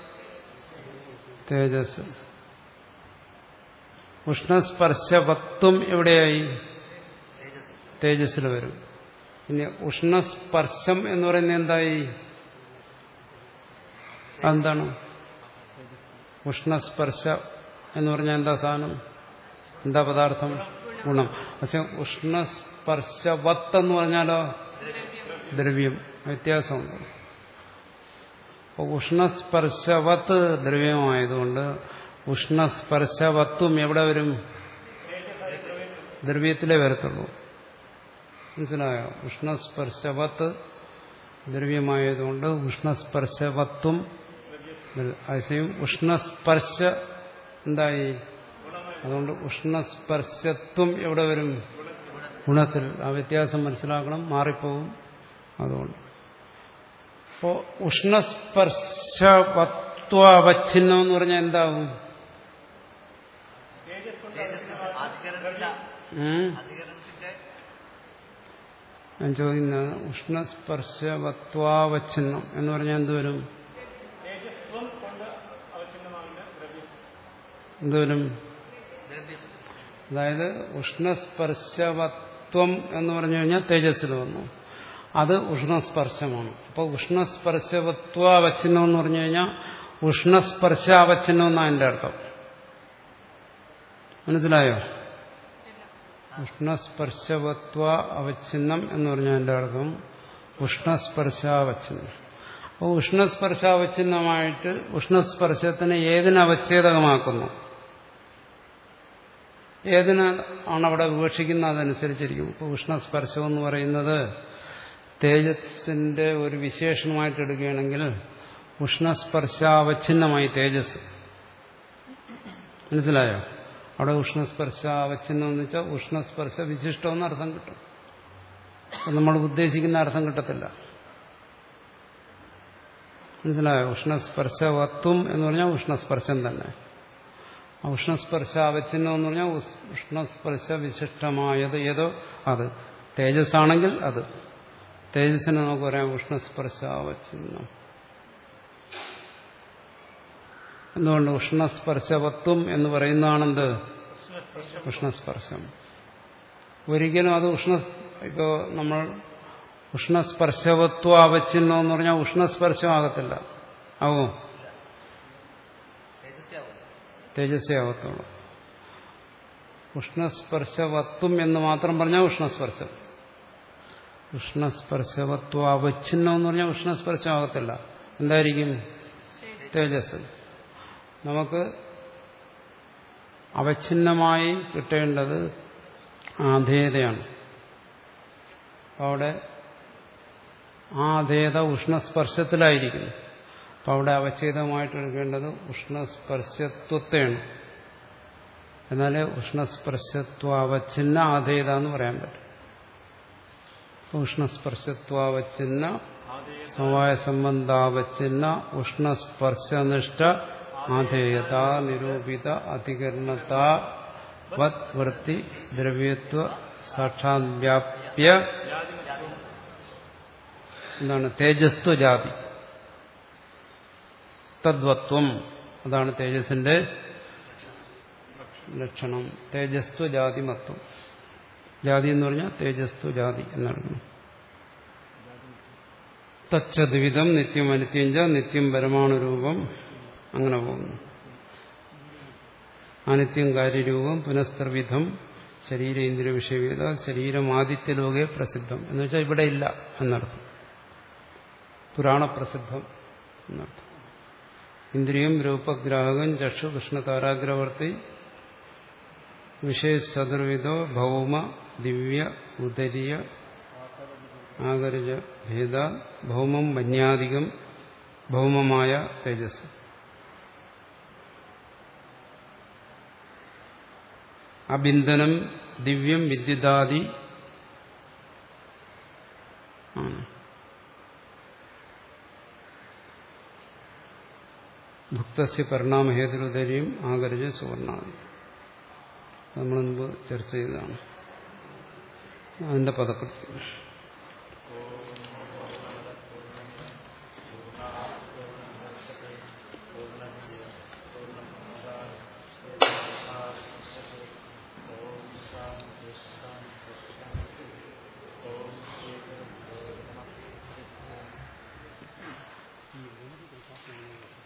തേജസ്. ഉഷ്ണസ്പർശവത്വം എവിടെയായി? തേജസ്സിൽ വരും. ഇനി ഉഷ്ണസ്പർശം എന്ന് പറയുന്നത് എന്തായി? എന്താണ് ഉഷ്ണസ്പർശ എന്ന് പറഞ്ഞാൽ എന്താ സാധനം? എന്താ പദാർത്ഥം? ഗുണം. പക്ഷെ ഉഷ്ണസ്പർശവത്ത് എന്ന് പറഞ്ഞാലോ ദ്രവ്യം. വ്യത്യാസമുണ്ട്. അപ്പോൾ ഉഷ്ണസ്പർശവത്ത് ദ്രവ്യമായതുകൊണ്ട് ഉഷ്ണസ്പർശവത്വം എവിടെ വരും? ദ്രവ്യത്തിലേ വരത്തുള്ളൂ. മനസ്സിലായോ? ഉഷ്ണസ്പർശവത്ത് ദ്രവ്യമായതുകൊണ്ട് ഉഷ്ണസ്പർശവത്വം. അതേസമയം ഉഷ്ണസ്പർശ എന്തായി? അതുകൊണ്ട് ഉഷ്ണസ്പർശത്വം എവിടെ വരും? ഗുണത്തിൽ. ആ വ്യത്യാസം മനസ്സിലാക്കണം, മാറിപ്പോവും. അതുകൊണ്ട് അപ്പോ ഉഷ്ണസ്പർശവത്വാവച്ഛിന്നം എന്ന് പറഞ്ഞാൽ എന്താവും? ഞാൻ ചോദിക്കുന്നത് ഉഷ്ണസ്പർശവത്വാവച്ഛിന്നം എന്ന് പറഞ്ഞാൽ എന്തുവരും? എന്തുവരും? അതായത് ഉഷ്ണസ്പർശവത്വം എന്ന് പറഞ്ഞു കഴിഞ്ഞാൽ തേജസ്സിൽ വന്നു. അത് ഉഷ്ണസ്പർശമാണ്. അപ്പോൾ ഉഷ്ണസ്പർശവത്വാവച്ഛിന്നം എന്ന് പറഞ്ഞു കഴിഞ്ഞാൽ ഉഷ്ണസ്പർശാവച്ഛിന്നം എന്നാണ് എൻ്റെ അർത്ഥം. മനസ്സിലായോ? ഉഷ്ണസ്പർശവത്വ അവച്ഛിന്നം എന്ന് പറഞ്ഞാൽ എൻ്റെ അർത്ഥം ഉഷ്ണസ്പർശാവച്ഛിന്നം. അപ്പോൾ ഉഷ്ണസ്പർശാവച്ഛിന്നമായിട്ട് ഉഷ്ണസ്പർശത്തിനെ ഏതിനവച്ഛേദകമാക്കുന്നു? ഏതിനാണ് അവിടെ വിവക്ഷിക്കുന്നത് അതനുസരിച്ചിരിക്കും. ഇപ്പോൾ ഉഷ്ണസ്പർശം എന്ന് പറയുന്നത് തേജസ്സിന്റെ ഒരു വിശേഷണമായിട്ട് എടുക്കുകയാണെങ്കിൽ ഉഷ്ണസ്പർശാവച്ഛിന്നമായി തേജസ്. മനസ്സിലായോ? അവിടെ ഉഷ്ണസ്പർശാവച്ഛിന്നം എന്ന് വെച്ചാൽ ഉഷ്ണസ്പർശ വിശിഷ്ടമെന്ന് അർത്ഥം കിട്ടും. നമ്മൾ ഉദ്ദേശിക്കുന്ന അർത്ഥം കിട്ടത്തില്ല. മനസ്സിലായോ? ഉഷ്ണസ്പർശവത്വം എന്ന് പറഞ്ഞാൽ ഉഷ്ണസ്പർശം തന്നെ. ഉഷ്ണസ്പർശാവച്ഛിന്നം എന്ന് പറഞ്ഞാൽ ഉഷ്ണസ്പർശ വിശിഷ്ടമായത് ഏതോ അത്. തേജസ്സാണെങ്കിൽ അത്. തേജസ്സിനെ നമുക്ക് പറയാം ഉഷ്ണസ്പർശാവച്ഛിന്നം. എന്തുകൊണ്ട്? ഉഷ്ണസ്പർശവത്വം എന്ന് പറയുന്നതാണെന്ത്? ഉഷ്ണസ്പർശം. ഒരിക്കലും അത് ഉഷ്ണ ഇപ്പോ നമ്മൾ ഉഷ്ണസ്പർശവത്വ അവച്ഛിന്നം എന്ന് പറഞ്ഞാൽ ഉഷ്ണസ്പർശമാകത്തില്ല. ആവോ? തേജസ്സേ ആവത്തുള്ളൂ. ഉഷ്ണസ്പർശവത്വം എന്ന് മാത്രം പറഞ്ഞാൽ ഉഷ്ണസ്പർശം. ഉഷ്ണസ്പർശവത്വ അവച്ഛിന്നം എന്ന് പറഞ്ഞാൽ ഉഷ്ണസ്പർശമാകത്തില്ല. എന്തായിരിക്കും? തേജസ്. നമുക്ക് അവച്ഛിന്നമായി കിട്ടേണ്ടത് ആധേയതയാണ്. അവിടെ ആധേയത ഉഷ്ണസ്പർശത്തിലായിരിക്കുന്നു. അപ്പം അവിടെ അവച്ഛേദമായിട്ട് എടുക്കേണ്ടത് ഉഷ്ണസ്പർശത്വത്തെയാണ്. എന്നാലേ ഉഷ്ണസ്പർശത്വാവച്ഛിന്ന ആധേയത എന്ന് പറയാൻ പറ്റും. ഉഷ്ണസ്പർശത്വാവച്ഛിന്ന സമവായ സംബന്ധാവച്ഛിന്ന ഉഷ്ണസ്പർശനിഷ്ഠ ആധേയത നിരൂപിത അധികരണത വത് വൃത്തി ദ്രവ്യത്വ സാക്ഷാത് വ്യാപ്യ എന്താണ്? തേജസ്ത്വജാതി തദ്വത്വം അതാണ് തേജസ്സിന്റെ ലക്ഷണം. തേജസ്ത്വ ജാതി മത്വം. ജാതി എന്ന് പറഞ്ഞാൽ തേജസ്ത്വ ജാതി എന്നറിഞ്ഞു. തച്ചദ്വിധം നിത്യം അനിത്യം ച നിത്യം പരമാണുരൂപം. അങ്ങനെ പോകുന്നു. അനിത്യം കാര്യരൂപം പുനസ്ത്രവിധം ശരീരേന്ദ്രിയ വിഷയവേദ ശരീരം ആദിത്യലോകെ പ്രസിദ്ധം എന്ന് വെച്ചാൽ ഇവിടെ ഇല്ല എന്നർത്ഥം. പുരാണപ്രസിദ്ധം എന്നർത്ഥം. ഇന്ദ്രിയം രൂപഗ്രാഹകം ചക്ഷു കൃഷ്ണതാരാഗ്രവർത്തി വിഷയചതുർവിധോ ഭൗമ ദിവ്യ ഉദരീയ ആകരജ ഭേദ ഭൗമം വന്യാധികം ഭൗമമായ തേജസ്. അബിന്ദനം ദിവ്യം വിദ്യുതാദി ആണ്. ഭുക്തസ്യ പരിണാമഹേതുരുദരിയും ആകരജ സുവർണാദി. നമ്മൾ മുമ്പ് ചർച്ച ചെയ്തതാണ് അതിന്റെ പദകൃത്യം. ഈ മൂന്ന്